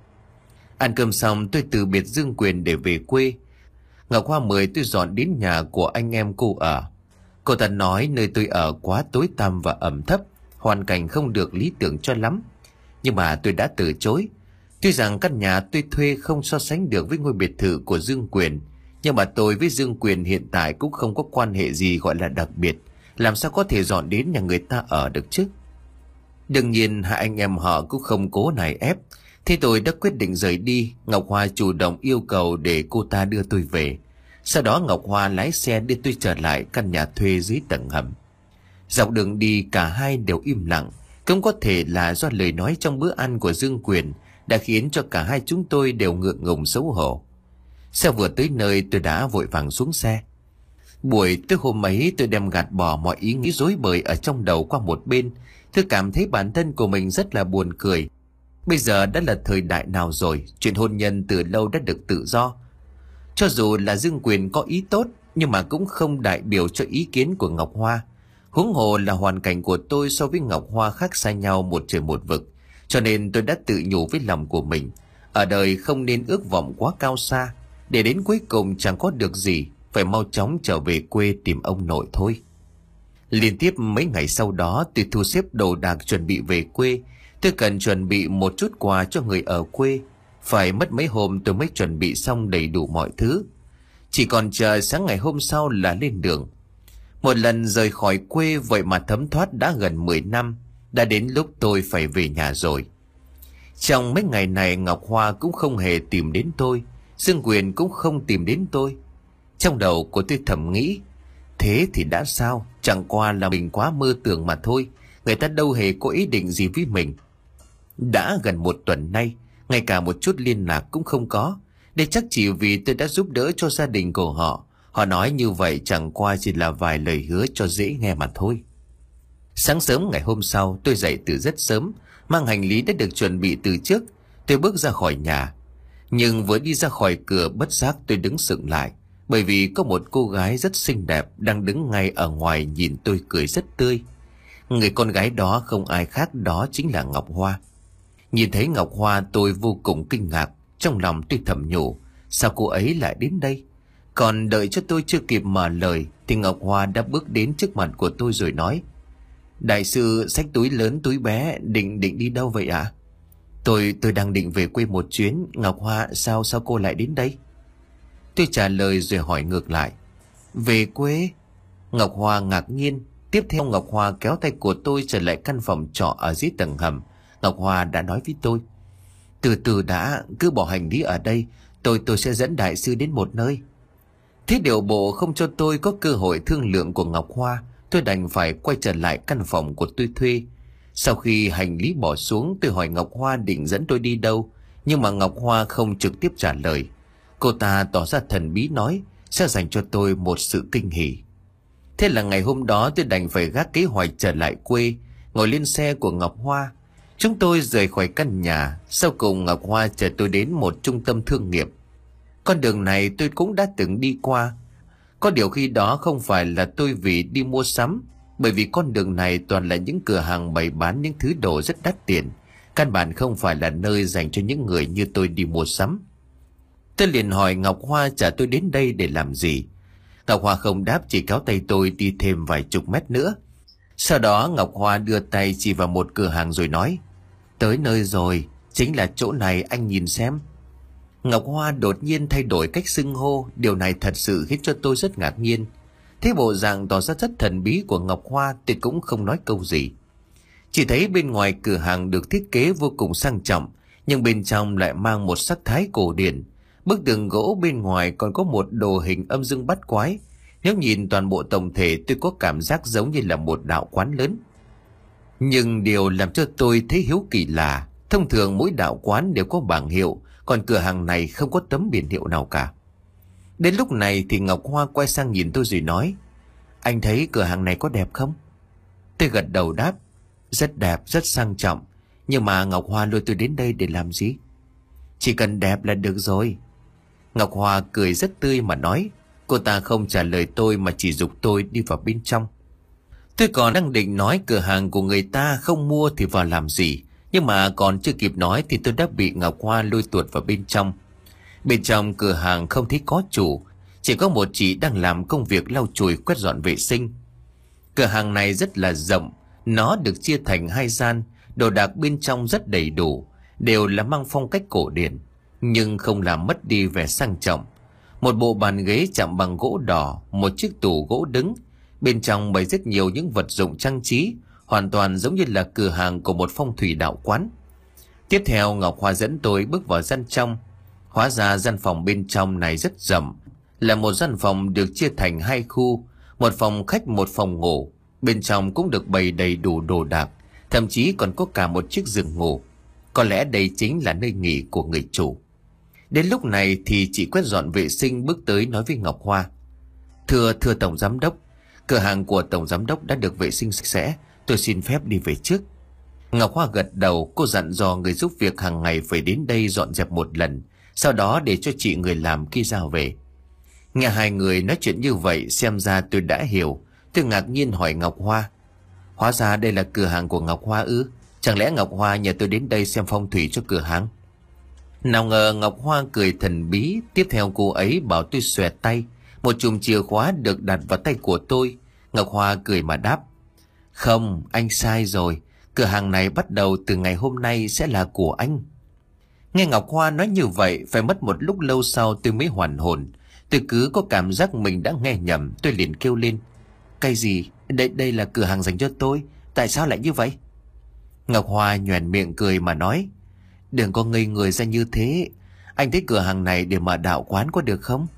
Ăn cơm xong tôi từ biệt Dương Quyền để về quê. Ngọc Hoa mời tôi dọn đến nhà của anh em cô ở. Cô ta nói nơi tôi ở quá tối tăm và ẩm thấp, hoàn cảnh không được lý tưởng cho lắm. Nhưng mà tôi đã từ chối. Tuy rằng căn nhà tôi thuê không so sánh được với ngôi biệt thự của Dương Quyền, nhưng mà tôi với Dương Quyền hiện tại cũng không có quan hệ gì gọi là đặc biệt, làm sao có thể dọn đến nhà người ta ở được chứ. Đương nhiên hai anh em họ cũng không cố nài ép. Thế tôi đã quyết định rời đi. Ngọc Hoa chủ động yêu cầu để cô ta đưa tôi về. Sau đó Ngọc Hoa lái xe đưa tôi trở lại căn nhà thuê dưới tầng hầm. Dọc đường đi cả hai đều im lặng. Cũng có thể là do lời nói trong bữa ăn của Dương Quyền đã khiến cho cả hai chúng tôi đều ngượng ngùng xấu hổ. Xe vừa tới nơi tôi đã vội vàng xuống xe. Buổi tối hôm ấy tôi đem gạt bỏ mọi ý nghĩ rối bời ở trong đầu qua một bên. Tôi cảm thấy bản thân của mình rất là buồn cười. Bây giờ đã là thời đại nào rồi, chuyện hôn nhân từ lâu đã được tự do. Cho dù là Dương Quyền có ý tốt, nhưng mà cũng không đại biểu cho ý kiến của Ngọc Hoa. Huống hồ là hoàn cảnh của tôi so với Ngọc Hoa khác xa nhau một trời một vực. Cho nên tôi đã tự nhủ với lòng của mình, ở đời không nên ước vọng quá cao xa, để đến cuối cùng chẳng có được gì, phải mau chóng trở về quê tìm ông nội thôi. Liên tiếp mấy ngày sau đó tôi thu xếp đồ đạc chuẩn bị về quê. Tôi cần chuẩn bị một chút quà cho người ở quê. Phải mất mấy hôm tôi mới chuẩn bị xong đầy đủ mọi thứ. Chỉ còn chờ sáng ngày hôm sau là lên đường. Một lần rời khỏi quê vậy mà thấm thoát đã gần mười năm. Đã đến lúc tôi phải về nhà rồi. Trong mấy ngày này Ngọc Hoa cũng không hề tìm đến tôi. Dương Quyền cũng không tìm đến tôi. Trong đầu của tôi thầm nghĩ, thế thì đã sao, chẳng qua là mình quá mơ tưởng mà thôi. Người ta đâu hề có ý định gì với mình. Đã gần một tuần nay, ngay cả một chút liên lạc cũng không có. Đây chắc chỉ vì tôi đã giúp đỡ cho gia đình của họ. Họ nói như vậy chẳng qua chỉ là vài lời hứa cho dễ nghe mà thôi. Sáng sớm ngày hôm sau tôi dậy từ rất sớm, mang hành lý đã được chuẩn bị từ trước. Tôi bước ra khỏi nhà. Nhưng vừa đi ra khỏi cửa bất giác tôi đứng sững lại. Bởi vì có một cô gái rất xinh đẹp đang đứng ngay ở ngoài nhìn tôi cười rất tươi. Người con gái đó không ai khác, đó chính là Ngọc Hoa. Nhìn thấy Ngọc Hoa tôi vô cùng kinh ngạc. Trong lòng tôi thầm nhủ, sao cô ấy lại đến đây? Còn đợi cho tôi chưa kịp mở lời thì Ngọc Hoa đã bước đến trước mặt của tôi rồi nói, đại sư xách túi lớn túi bé, định định đi đâu vậy ạ? À? Tôi tôi đang định về quê một chuyến. Ngọc Hoa, sao sao cô lại đến đây? Tôi trả lời rồi hỏi ngược lại, về quê? Ngọc Hoa ngạc nhiên. Tiếp theo Ngọc Hoa kéo tay của tôi trở lại căn phòng trọ ở dưới tầng hầm. Ngọc Hoa đã nói với tôi, từ từ đã, cứ bỏ hành lý ở đây, tôi tôi sẽ dẫn đại sư đến một nơi. Thế điều bộ không cho tôi có cơ hội thương lượng của Ngọc Hoa, tôi đành phải quay trở lại căn phòng của tôi thuê. Sau khi hành lý bỏ xuống, tôi hỏi Ngọc Hoa định dẫn tôi đi đâu, nhưng mà Ngọc Hoa không trực tiếp trả lời. Cô ta tỏ ra thần bí nói sẽ dành cho tôi một sự kinh hỉ. Thế là ngày hôm đó tôi đành phải gác kế hoạch trở lại quê, ngồi lên xe của Ngọc Hoa. Chúng tôi rời khỏi căn nhà. Sau cùng Ngọc Hoa chở tôi đến một trung tâm thương nghiệp. Con đường này tôi cũng đã từng đi qua. Có điều khi đó không phải là tôi vì đi mua sắm, bởi vì con đường này toàn là những cửa hàng bày bán những thứ đồ rất đắt tiền. Căn bản không phải là nơi dành cho những người như tôi đi mua sắm. Tôi liền hỏi Ngọc Hoa chở tôi đến đây để làm gì. Ngọc Hoa không đáp, chỉ kéo tay tôi đi thêm vài chục mét nữa. Sau đó Ngọc Hoa đưa tay chỉ vào một cửa hàng rồi nói, tới nơi rồi, chính là chỗ này, anh nhìn xem. Ngọc Hoa đột nhiên thay đổi cách xưng hô. Điều này thật sự khiến cho tôi rất ngạc nhiên. Thế bộ dạng tỏ ra rất thần bí của Ngọc Hoa thì cũng không nói câu gì. Chỉ thấy bên ngoài cửa hàng được thiết kế vô cùng sang trọng, nhưng bên trong lại mang một sắc thái cổ điển. Bức tường gỗ bên ngoài còn có một đồ hình âm dương bát quái. Nếu nhìn toàn bộ tổng thể tôi có cảm giác giống như là một đạo quán lớn. Nhưng điều làm cho tôi thấy hiếu kỳ là thông thường mỗi đạo quán đều có bảng hiệu, còn cửa hàng này không có tấm biển hiệu nào cả. Đến lúc này thì Ngọc Hoa quay sang nhìn tôi rồi nói: Anh thấy cửa hàng này có đẹp không? Tôi gật đầu đáp: Rất đẹp, rất sang trọng. Nhưng mà Ngọc Hoa lôi tôi đến đây để làm gì? Chỉ cần đẹp là được rồi. Ngọc Hoa cười rất tươi mà nói. Cô ta không trả lời tôi mà chỉ giục tôi đi vào bên trong. Tôi còn đang định nói cửa hàng của người ta không mua thì vào làm gì, nhưng mà còn chưa kịp nói thì tôi đã bị Ngọc Hoa lôi tuột vào bên trong. Bên trong cửa hàng không thấy có chủ, chỉ có một chị đang làm công việc lau chùi quét dọn vệ sinh. Cửa hàng này rất là rộng, nó được chia thành hai gian, đồ đạc bên trong rất đầy đủ, đều là mang phong cách cổ điển, nhưng không làm mất đi vẻ sang trọng. Một bộ bàn ghế chạm bằng gỗ đỏ, một chiếc tủ gỗ đứng, bên trong bày rất nhiều những vật dụng trang trí, hoàn toàn giống như là cửa hàng của một phong thủy đạo quán. Tiếp theo Ngọc Hoa dẫn tôi bước vào gian trong. Hóa ra gian phòng bên trong này rất rộng, là một gian phòng được chia thành hai khu, một phòng khách một phòng ngủ. Bên trong cũng được bày đầy đủ đồ đạc, thậm chí còn có cả một chiếc giường ngủ. Có lẽ đây chính là nơi nghỉ của người chủ. Đến lúc này thì chị quét dọn vệ sinh bước tới nói với Ngọc Hoa: Thưa thưa Tổng Giám Đốc, cửa hàng của Tổng Giám Đốc đã được vệ sinh sạch sẽ, tôi xin phép đi về trước. Ngọc Hoa gật đầu. Cô dặn dò người giúp việc hàng ngày phải đến đây dọn dẹp một lần, sau đó để cho chị người làm khi ra về. Nghe hai người nói chuyện như vậy, xem ra tôi đã hiểu. Tôi ngạc nhiên hỏi Ngọc Hoa: Hóa ra đây là cửa hàng của Ngọc Hoa ư? Chẳng lẽ Ngọc Hoa nhờ tôi đến đây xem phong thủy cho cửa hàng? Nào ngờ Ngọc Hoa cười thần bí. Tiếp theo cô ấy bảo tôi xòe tay. Một chùm chìa khóa được đặt vào tay của tôi. Ngọc Hoa cười mà đáp: Không, anh sai rồi. Cửa hàng này bắt đầu từ ngày hôm nay sẽ là của anh. Nghe Ngọc Hoa nói như vậy, phải mất một lúc lâu sau tôi mới hoàn hồn. Tôi cứ có cảm giác mình đã nghe nhầm. Tôi liền kêu lên: Cái gì? Đây, đây là cửa hàng dành cho tôi. Tại sao lại như vậy? Ngọc Hoa nhoẻn miệng cười mà nói: Đừng có ngây người ra như thế. Anh thấy cửa hàng này để mở đạo quán có được không?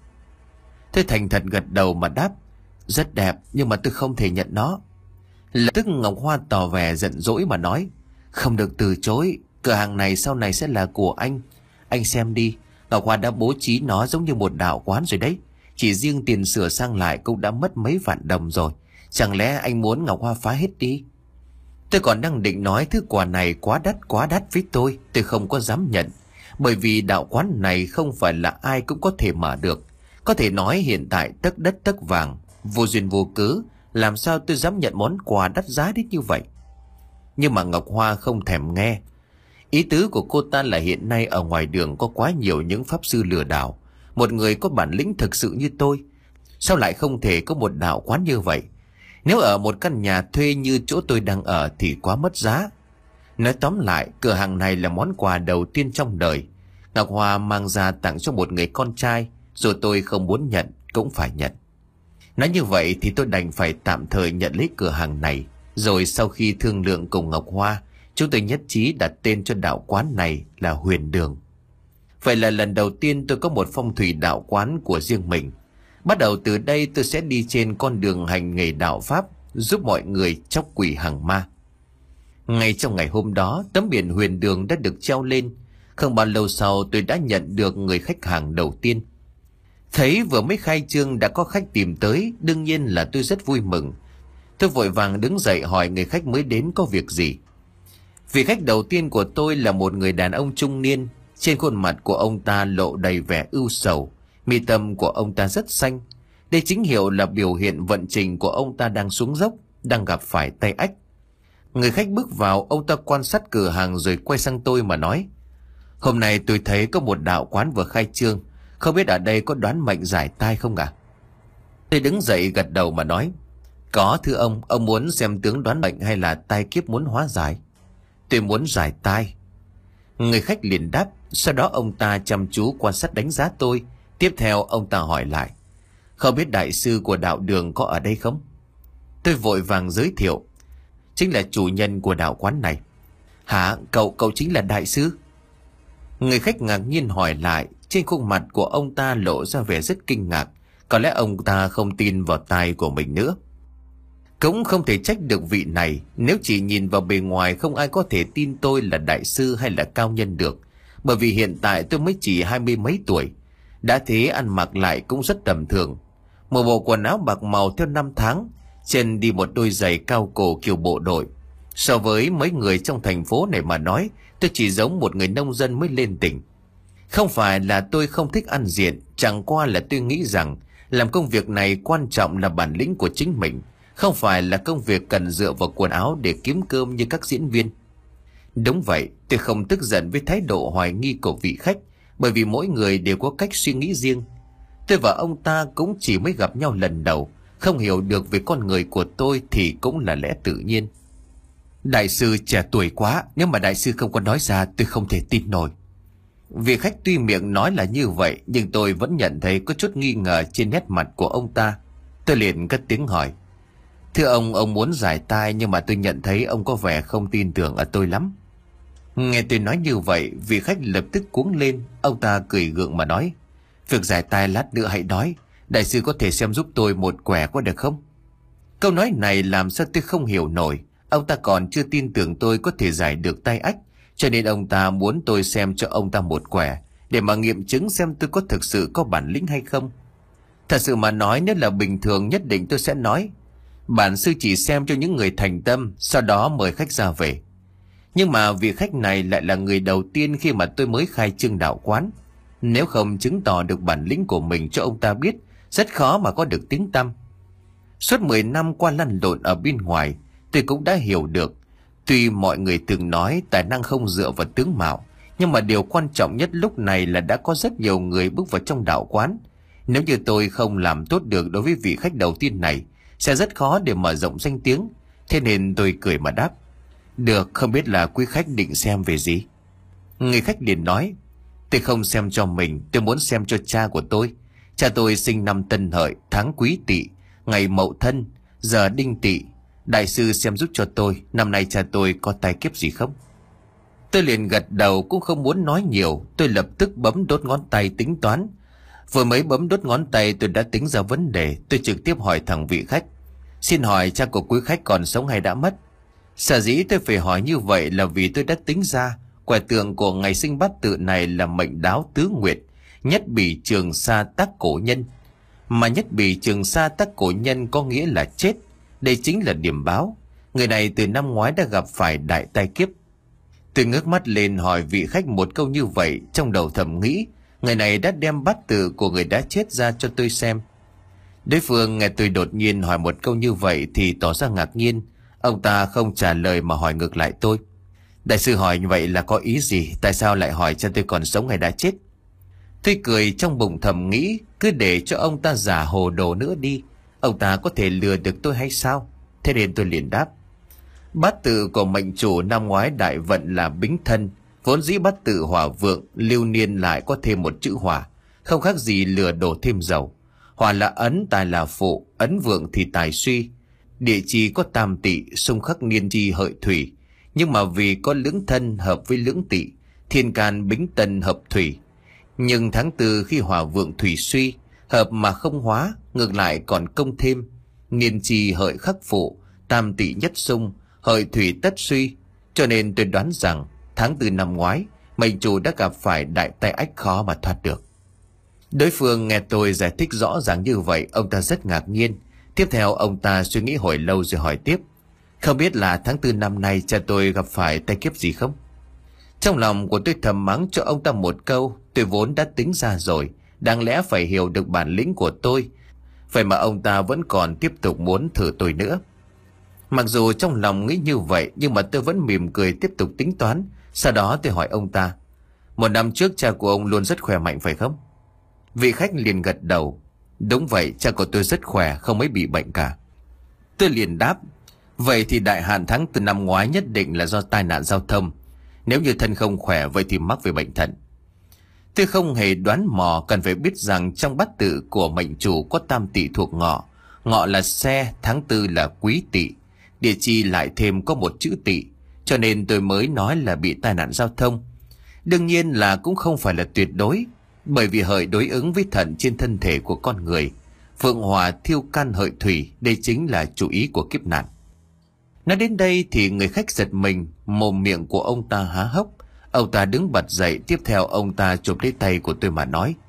Tôi thành thật gật đầu mà đáp: Rất đẹp, nhưng mà tôi không thể nhận nó. Lập tức Ngọc Hoa tỏ vẻ giận dỗi mà nói: Không được từ chối. Cửa hàng này sau này sẽ là của anh. Anh xem đi, Ngọc Hoa đã bố trí nó giống như một đạo quán rồi đấy. Chỉ riêng tiền sửa sang lại cũng đã mất mấy vạn đồng rồi. Chẳng lẽ anh muốn Ngọc Hoa phá hết đi? Tôi còn đang định nói thứ quà này quá đắt quá đắt với tôi. Tôi không có dám nhận. Bởi vì đạo quán này không phải là ai cũng có thể mở được. Có thể nói hiện tại tấc đất tấc vàng, vô duyên vô cớ, làm sao tôi dám nhận món quà đắt giá đến như vậy? Nhưng mà Ngọc Hoa không thèm nghe. Ý tứ của cô ta là hiện nay ở ngoài đường có quá nhiều những pháp sư lừa đảo. Một người có bản lĩnh thực sự như tôi, sao lại không thể có một đạo quán như vậy? Nếu ở một căn nhà thuê như chỗ tôi đang ở thì quá mất giá. Nói tóm lại, cửa hàng này là món quà đầu tiên trong đời. Ngọc Hoa mang ra tặng cho một người con trai, rồi tôi không muốn nhận cũng phải nhận. Nói như vậy thì tôi đành phải tạm thời nhận lấy cửa hàng này. Rồi sau khi thương lượng cùng Ngọc Hoa, chúng tôi nhất trí đặt tên cho đạo quán này là Huyền Đường. Vậy là lần đầu tiên tôi có một phong thủy đạo quán của riêng mình. Bắt đầu từ đây tôi sẽ đi trên con đường hành nghề đạo Pháp, giúp mọi người chóc quỷ hàng ma. Ngay trong ngày hôm đó, tấm biển Huyền Đường đã được treo lên. Không bao lâu sau tôi đã nhận được người khách hàng đầu tiên. Thấy vừa mới khai trương đã có khách tìm tới, đương nhiên là tôi rất vui mừng. Tôi vội vàng đứng dậy hỏi người khách mới đến có việc gì. Vị khách đầu tiên của tôi là một người đàn ông trung niên. Trên khuôn mặt của ông ta lộ đầy vẻ ưu sầu, mi tâm của ông ta rất xanh. Đây chính hiệu là biểu hiện vận trình của ông ta đang xuống dốc, đang gặp phải tay ách. Người khách bước vào, ông ta quan sát cửa hàng rồi quay sang tôi mà nói: Hôm nay tôi thấy có một đạo quán vừa khai trương, không biết ở đây có đoán mệnh giải tai không ạ? À? Tôi đứng dậy gật đầu mà nói: Có thưa ông, ông muốn xem tướng đoán mệnh hay là tai kiếp muốn hóa giải? Tôi muốn giải tai. Người khách liền đáp. Sau đó ông ta chăm chú quan sát đánh giá tôi. Tiếp theo ông ta hỏi lại: Không biết đại sư của đạo đường có ở đây không? Tôi vội vàng giới thiệu: Chính là chủ nhân của đạo quán này. Hả? Cậu, cậu chính là đại sư? Người khách ngạc nhiên hỏi lại. Trên khuôn mặt của ông ta lộ ra vẻ rất kinh ngạc. Có lẽ ông ta không tin vào tai của mình nữa. Cũng không thể trách được vị này. Nếu chỉ nhìn vào bề ngoài, không ai có thể tin tôi là đại sư hay là cao nhân được. Bởi vì hiện tại tôi mới chỉ hai mươi mấy tuổi. Đã thế ăn mặc lại cũng rất tầm thường. Một bộ quần áo bạc màu theo năm tháng, chân đi một đôi giày cao cổ kiểu bộ đội. So với mấy người trong thành phố này mà nói, tôi chỉ giống một người nông dân mới lên tỉnh. Không phải là tôi không thích ăn diện, chẳng qua là tôi nghĩ rằng làm công việc này quan trọng là bản lĩnh của chính mình, không phải là công việc cần dựa vào quần áo để kiếm cơm như các diễn viên. Đúng vậy, tôi không tức giận với thái độ hoài nghi của vị khách, bởi vì mỗi người đều có cách suy nghĩ riêng. Tôi và ông ta cũng chỉ mới gặp nhau lần đầu, không hiểu được về con người của tôi thì cũng là lẽ tự nhiên. Đại sư trẻ tuổi quá, nếu mà đại sư không có nói ra tôi không thể tin nổi. Vị khách tuy miệng nói là như vậy, nhưng tôi vẫn nhận thấy có chút nghi ngờ trên nét mặt của ông ta. Tôi liền cất tiếng hỏi: Thưa ông, ông muốn giải tai, nhưng mà tôi nhận thấy ông có vẻ không tin tưởng ở tôi lắm. Nghe tôi nói như vậy, vị khách lập tức cuống lên. Ông ta cười gượng mà nói: Việc giải tai lát nữa hãy nói. Đại sư có thể xem giúp tôi một quẻ có được không? Câu nói này làm sao tôi không hiểu nổi. Ông ta còn chưa tin tưởng tôi có thể giải được tai ách, cho nên ông ta muốn tôi xem cho ông ta một quẻ, để mà nghiệm chứng xem tôi có thực sự có bản lĩnh hay không. Thật sự mà nói, nếu là bình thường nhất định tôi sẽ nói: Bản sư chỉ xem cho những người thành tâm, sau đó mời khách ra về. Nhưng mà vị khách này lại là người đầu tiên khi mà tôi mới khai trương đạo quán. Nếu không chứng tỏ được bản lĩnh của mình cho ông ta biết, rất khó mà có được tiếng tăm. Suốt mười năm qua lăn lộn ở bên ngoài, tôi cũng đã hiểu được, tuy mọi người thường nói tài năng không dựa vào tướng mạo, nhưng mà điều quan trọng nhất lúc này là đã có rất nhiều người bước vào trong đạo quán. Nếu như tôi không làm tốt được đối với vị khách đầu tiên này, sẽ rất khó để mở rộng danh tiếng. Thế nên tôi cười mà đáp: Được, không biết là quý khách định xem về gì? Người khách liền nói: Tôi không xem cho mình, tôi muốn xem cho cha của tôi. Cha tôi sinh năm Tân Hợi, tháng Quý Tỵ, ngày Mậu Thân, giờ Đinh Tỵ. Đại sư xem giúp cho tôi, năm nay cha tôi có tai kiếp gì không? Tôi liền gật đầu, cũng không muốn nói nhiều. Tôi lập tức bấm đốt ngón tay tính toán. Vừa mới bấm đốt ngón tay tôi đã tính ra vấn đề. Tôi trực tiếp hỏi thẳng vị khách: Xin hỏi cha của quý khách còn sống hay đã mất? Sở dĩ tôi phải hỏi như vậy là vì tôi đã tính ra quẻ tượng của ngày sinh bát tự này là mệnh đáo tứ nguyệt, nhất bỉ trường sa tác cổ nhân. Mà nhất bỉ trường sa tác cổ nhân có nghĩa là chết. Đây chính là điểm báo. Người này từ năm ngoái đã gặp phải đại tai kiếp. Tôi ngước mắt lên hỏi vị khách một câu như vậy, trong đầu thầm nghĩ người này đã đem bát tự của người đã chết ra cho tôi xem. Đối phương nghe tôi đột nhiên hỏi một câu như vậy thì tỏ ra ngạc nhiên. Ông ta không trả lời mà hỏi ngược lại tôi: Đại sư hỏi như vậy là có ý gì? Tại sao lại hỏi cho tôi còn sống hay đã chết? Tôi cười trong bụng thầm nghĩ, cứ để cho ông ta giả hồ đồ nữa đi. Ông ta có thể lừa được tôi hay sao? Thế nên tôi liền đáp: Bát tự của mệnh chủ năm ngoái đại vận là Bính Thân, vốn dĩ bát tự hỏa vượng, lưu niên lại có thêm một chữ hỏa, không khác gì lừa đổ thêm dầu. Hỏa là ấn, tài là phụ, ấn vượng thì tài suy. Địa chi có tam tỵ, xung khắc niên chi hợi thủy, nhưng mà vì có lưỡng thân hợp với lưỡng tỵ, thiên can Bính Tân hợp thủy. Nhưng tháng tư khi hỏa vượng thủy suy, hợp mà không hóa, ngược lại còn công thêm. Niên chi hợi khắc phụ, tam tỵ nhất xung, hợi thủy tất suy. Cho nên tôi đoán rằng tháng tư năm ngoái mệnh chủ đã gặp phải đại tai ách khó mà thoát được. Đối phương nghe tôi giải thích rõ ràng như vậy, ông ta rất ngạc nhiên. Tiếp theo ông ta suy nghĩ hồi lâu rồi hỏi tiếp: Không biết là tháng tư năm nay cha tôi gặp phải tai kiếp gì không? Trong lòng của tôi thầm mắng cho ông ta một câu. Tôi vốn đã tính ra rồi, đáng lẽ phải hiểu được bản lĩnh của tôi, vậy mà ông ta vẫn còn tiếp tục muốn thử tôi nữa. Mặc dù trong lòng nghĩ như vậy, nhưng mà tôi vẫn mỉm cười tiếp tục tính toán. Sau đó tôi hỏi ông ta: Một năm trước cha của ông luôn rất khỏe mạnh phải không? Vị khách liền gật đầu: Đúng vậy, cha của tôi rất khỏe, không mấy bị bệnh cả. Tôi liền đáp: Vậy thì đại hạn tháng từ năm ngoái nhất định là do tai nạn giao thông. Nếu như thân không khỏe, vậy thì mắc về bệnh thận. Tôi không hề đoán mò, cần phải biết rằng trong bát tự của mệnh chủ có tam tỵ thuộc ngọ. Ngọ là xe, tháng tư là Quý Tỵ, địa chi lại thêm có một chữ tỵ, cho nên tôi mới nói là bị tai nạn giao thông. Đương nhiên là cũng không phải là tuyệt đối, bởi vì hợi đối ứng với thận trên thân thể của con người. Phượng hỏa thiêu can hợi thủy, đây chính là chủ ý của kiếp nạn. Nói đến đây thì người khách giật mình, mồm miệng của ông ta há hốc. Ông ta đứng bật dậy, tiếp theo ông ta chụp lấy tay của tôi mà nói: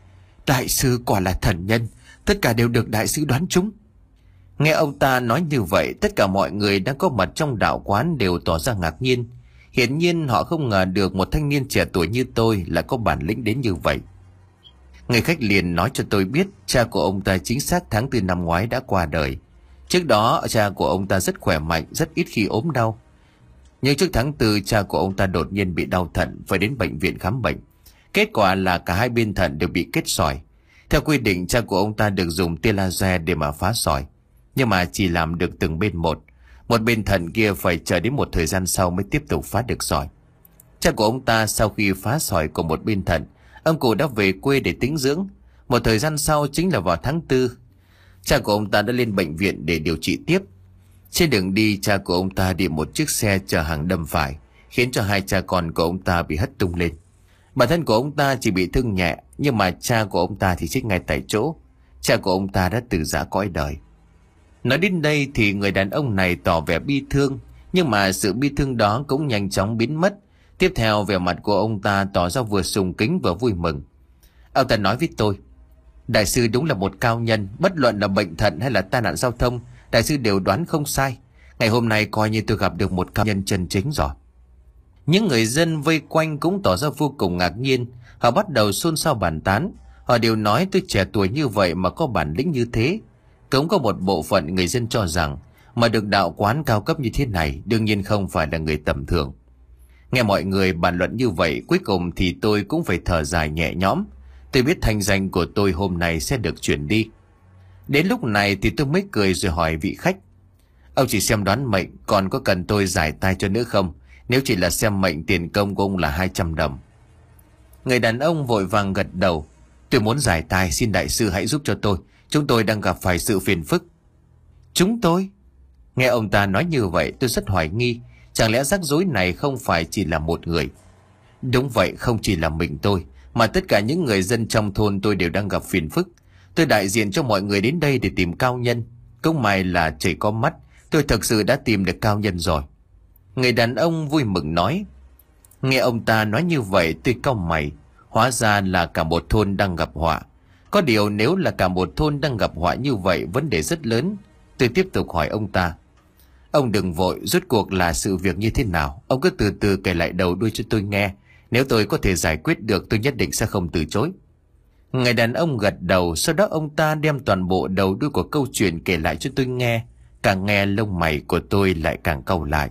Đại sư quả là thần nhân, tất cả đều được đại sư đoán trúng. Nghe ông ta nói như vậy, tất cả mọi người đang có mặt trong đạo quán đều tỏ ra ngạc nhiên. Hiển nhiên họ không ngờ được một thanh niên trẻ tuổi như tôi lại có bản lĩnh đến như vậy. Người khách liền nói cho tôi biết cha của ông ta chính xác tháng tư năm ngoái đã qua đời. Trước đó cha của ông ta rất khỏe mạnh, rất ít khi ốm đau. Nhưng trước tháng tư cha của ông ta đột nhiên bị đau thận, phải đến bệnh viện khám bệnh. Kết quả là cả hai bên thận đều bị kết sỏi. Theo quy định cha của ông ta được dùng tia laser để mà phá sỏi, nhưng mà chỉ làm được từng bên một. Một bên thận kia phải chờ đến một thời gian sau mới tiếp tục phá được sỏi. Cha của ông ta sau khi phá sỏi của một bên thận, ông cụ đã về quê để tĩnh dưỡng. Một thời gian sau chính là vào tháng tư, cha của ông ta đã lên bệnh viện để điều trị tiếp. Trên đường đi, cha của ông ta bị một chiếc xe chở hàng đâm phải, khiến cho hai cha con của ông ta bị hất tung lên. Bản thân của ông ta chỉ bị thương nhẹ, nhưng mà cha của ông ta thì chết ngay tại chỗ. Cha của ông ta đã từ giã cõi đời. Nói đến đây thì người đàn ông này tỏ vẻ bi thương, nhưng mà sự bi thương đó cũng nhanh chóng biến mất. Tiếp theo vẻ mặt của ông ta tỏ ra vừa sùng kính vừa vui mừng. Ông ta nói với tôi: đại sư đúng là một cao nhân, bất luận là bệnh thận hay là tai nạn giao thông, đại sư đều đoán không sai. Ngày hôm nay coi như tôi gặp được một cao nhân chân chính rồi. Những người dân vây quanh cũng tỏ ra vô cùng ngạc nhiên. Họ bắt đầu xôn xao bàn tán. Họ đều nói tôi trẻ tuổi như vậy mà có bản lĩnh như thế. Cũng có một bộ phận người dân cho rằng mà được đạo quán cao cấp như thế này đương nhiên không phải là người tầm thường. Nghe mọi người bàn luận như vậy, cuối cùng thì tôi cũng phải thở dài nhẹ nhõm. Tôi biết thanh danh của tôi hôm nay sẽ được chuyển đi. Đến lúc này thì tôi mới cười rồi hỏi vị khách: ông chỉ xem đoán mệnh, còn có cần tôi giải tay cho nữa không? Nếu chỉ là xem mệnh, tiền công của ông là hai trăm đồng. Người đàn ông vội vàng gật đầu: tôi muốn giải tài, xin đại sư hãy giúp cho tôi. Chúng tôi đang gặp phải sự phiền phức. Chúng tôi? Nghe ông ta nói như vậy tôi rất hoài nghi. Chẳng lẽ rắc rối này không phải chỉ là một người? Đúng vậy, không chỉ là mình tôi, mà tất cả những người dân trong thôn tôi đều đang gặp phiền phức. Tôi đại diện cho mọi người đến đây để tìm cao nhân. Cũng may là trời có mắt, tôi thực sự đã tìm được cao nhân rồi. Người đàn ông vui mừng nói. Nghe ông ta nói như vậy tôi cau mày. Hóa ra là cả một thôn đang gặp họa. Có điều nếu là cả một thôn đang gặp họa như vậy, vấn đề rất lớn. Tôi tiếp tục hỏi ông ta: ông đừng vội, rốt cuộc là sự việc như thế nào? Ông cứ từ từ kể lại đầu đuôi cho tôi nghe. Nếu tôi có thể giải quyết được, tôi nhất định sẽ không từ chối. Người đàn ông gật đầu. Sau đó ông ta đem toàn bộ đầu đuôi của câu chuyện kể lại cho tôi nghe. Càng nghe lông mày của tôi lại càng cau lại.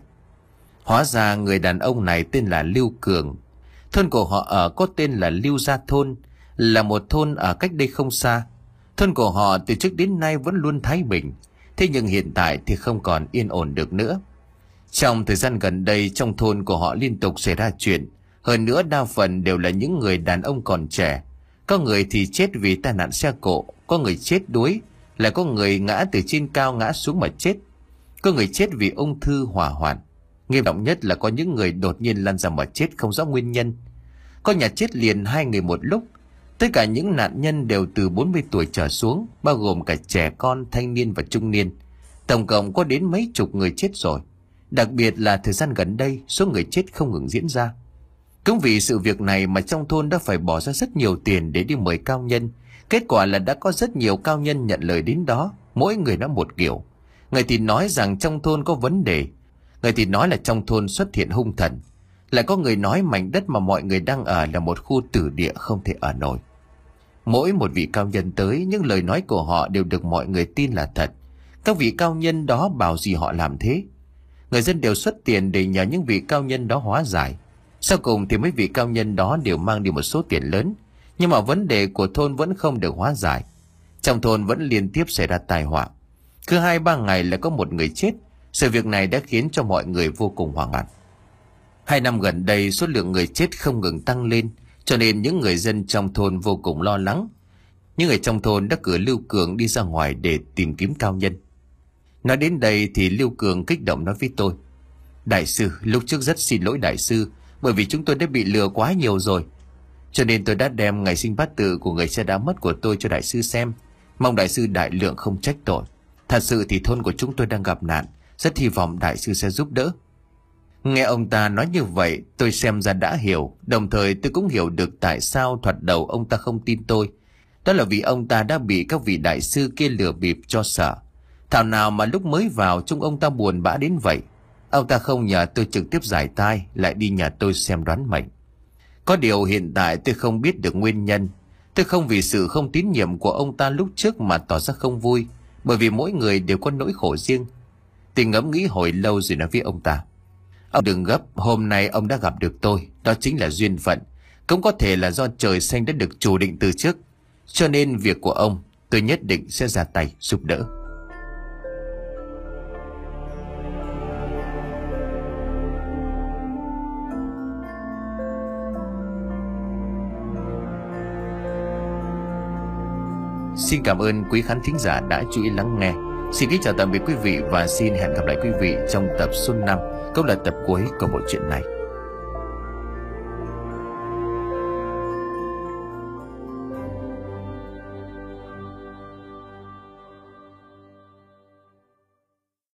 Hóa ra người đàn ông này tên là Lưu Cường. Thôn của họ ở có tên là Lưu Gia Thôn, là một thôn ở cách đây không xa. Thôn của họ từ trước đến nay vẫn luôn thái bình. Thế nhưng hiện tại thì không còn yên ổn được nữa. Trong thời gian gần đây, trong thôn của họ liên tục xảy ra chuyện. Hơn nữa đa phần đều là những người đàn ông còn trẻ. Có người thì chết vì tai nạn xe cộ, có người chết đuối, lại có người ngã từ trên cao ngã xuống mà chết. Có người chết vì ung thư hỏa hoạn. Nghiêm trọng nhất là có những người đột nhiên lăn ra mà chết không rõ nguyên nhân. Có nhà chết liền hai người một lúc. Tất cả những nạn nhân đều từ bốn mươi tuổi trở xuống, bao gồm cả trẻ con, thanh niên và trung niên. Tổng cộng có đến mấy chục người chết rồi. Đặc biệt là thời gian gần đây, số người chết không ngừng diễn ra. Cũng vì sự việc này mà trong thôn đã phải bỏ ra rất nhiều tiền để đi mời cao nhân. Kết quả là đã có rất nhiều cao nhân nhận lời đến đó, mỗi người nói một kiểu. Người thì nói rằng trong thôn có vấn đề, người thì nói là trong thôn xuất hiện hung thần, lại có người nói mảnh đất mà mọi người đang ở là một khu tử địa không thể ở nổi. Mỗi một vị cao nhân tới, những lời nói của họ đều được mọi người tin là thật. Các vị cao nhân đó bảo gì họ làm thế. Người dân đều xuất tiền để nhờ những vị cao nhân đó hóa giải. Sau cùng thì mấy vị cao nhân đó đều mang đi một số tiền lớn, nhưng mà vấn đề của thôn vẫn không được hóa giải. Trong thôn vẫn liên tiếp xảy ra tai họa. Cứ hai ba ngày là có một người chết. Sự việc này đã khiến cho mọi người vô cùng hoảng loạn. Hai năm gần đây số lượng người chết không ngừng tăng lên, cho nên những người dân trong thôn vô cùng lo lắng. Những người trong thôn đã cử Lưu Cường đi ra ngoài để tìm kiếm cao nhân. Nói đến đây thì Lưu Cường kích động nói với tôi: đại sư, lúc trước rất xin lỗi đại sư, bởi vì chúng tôi đã bị lừa quá nhiều rồi. Cho nên tôi đã đem ngày sinh bát tự của người cha đã mất của tôi cho đại sư xem. Mong đại sư đại lượng không trách tội. Thật sự thì thôn của chúng tôi đang gặp nạn, rất hy vọng đại sư sẽ giúp đỡ. Nghe ông ta nói như vậy, tôi xem ra đã hiểu. Đồng thời tôi cũng hiểu được tại sao thoạt đầu ông ta không tin tôi, Đó là vì ông ta đã bị các vị đại sư kia lừa bịp cho sợ. Thảo nào mà lúc mới vào trông ông ta buồn bã đến vậy. Ông ta không nhờ tôi trực tiếp giải tai, lại đi nhà tôi xem đoán mệnh. Có điều hiện tại tôi không biết được nguyên nhân. Tôi không vì sự không tín nhiệm của ông ta lúc trước mà tỏ ra không vui, bởi vì mỗi người đều có nỗi khổ riêng. Tôi ngẫm nghĩ hồi lâu rồi nói với ông ta: Ông đừng gấp, hôm nay ông đã gặp được tôi, đó chính là duyên phận. Cũng có thể là do trời xanh đã được chủ định từ trước. Cho nên việc của ông tôi nhất định sẽ ra tay giúp đỡ. Xin cảm ơn quý khán thính giả đã chú ý lắng nghe. Xin kính chào tạm biệt quý vị và xin hẹn gặp lại quý vị trong tập số năm, cũng là tập cuối của bộ truyện này.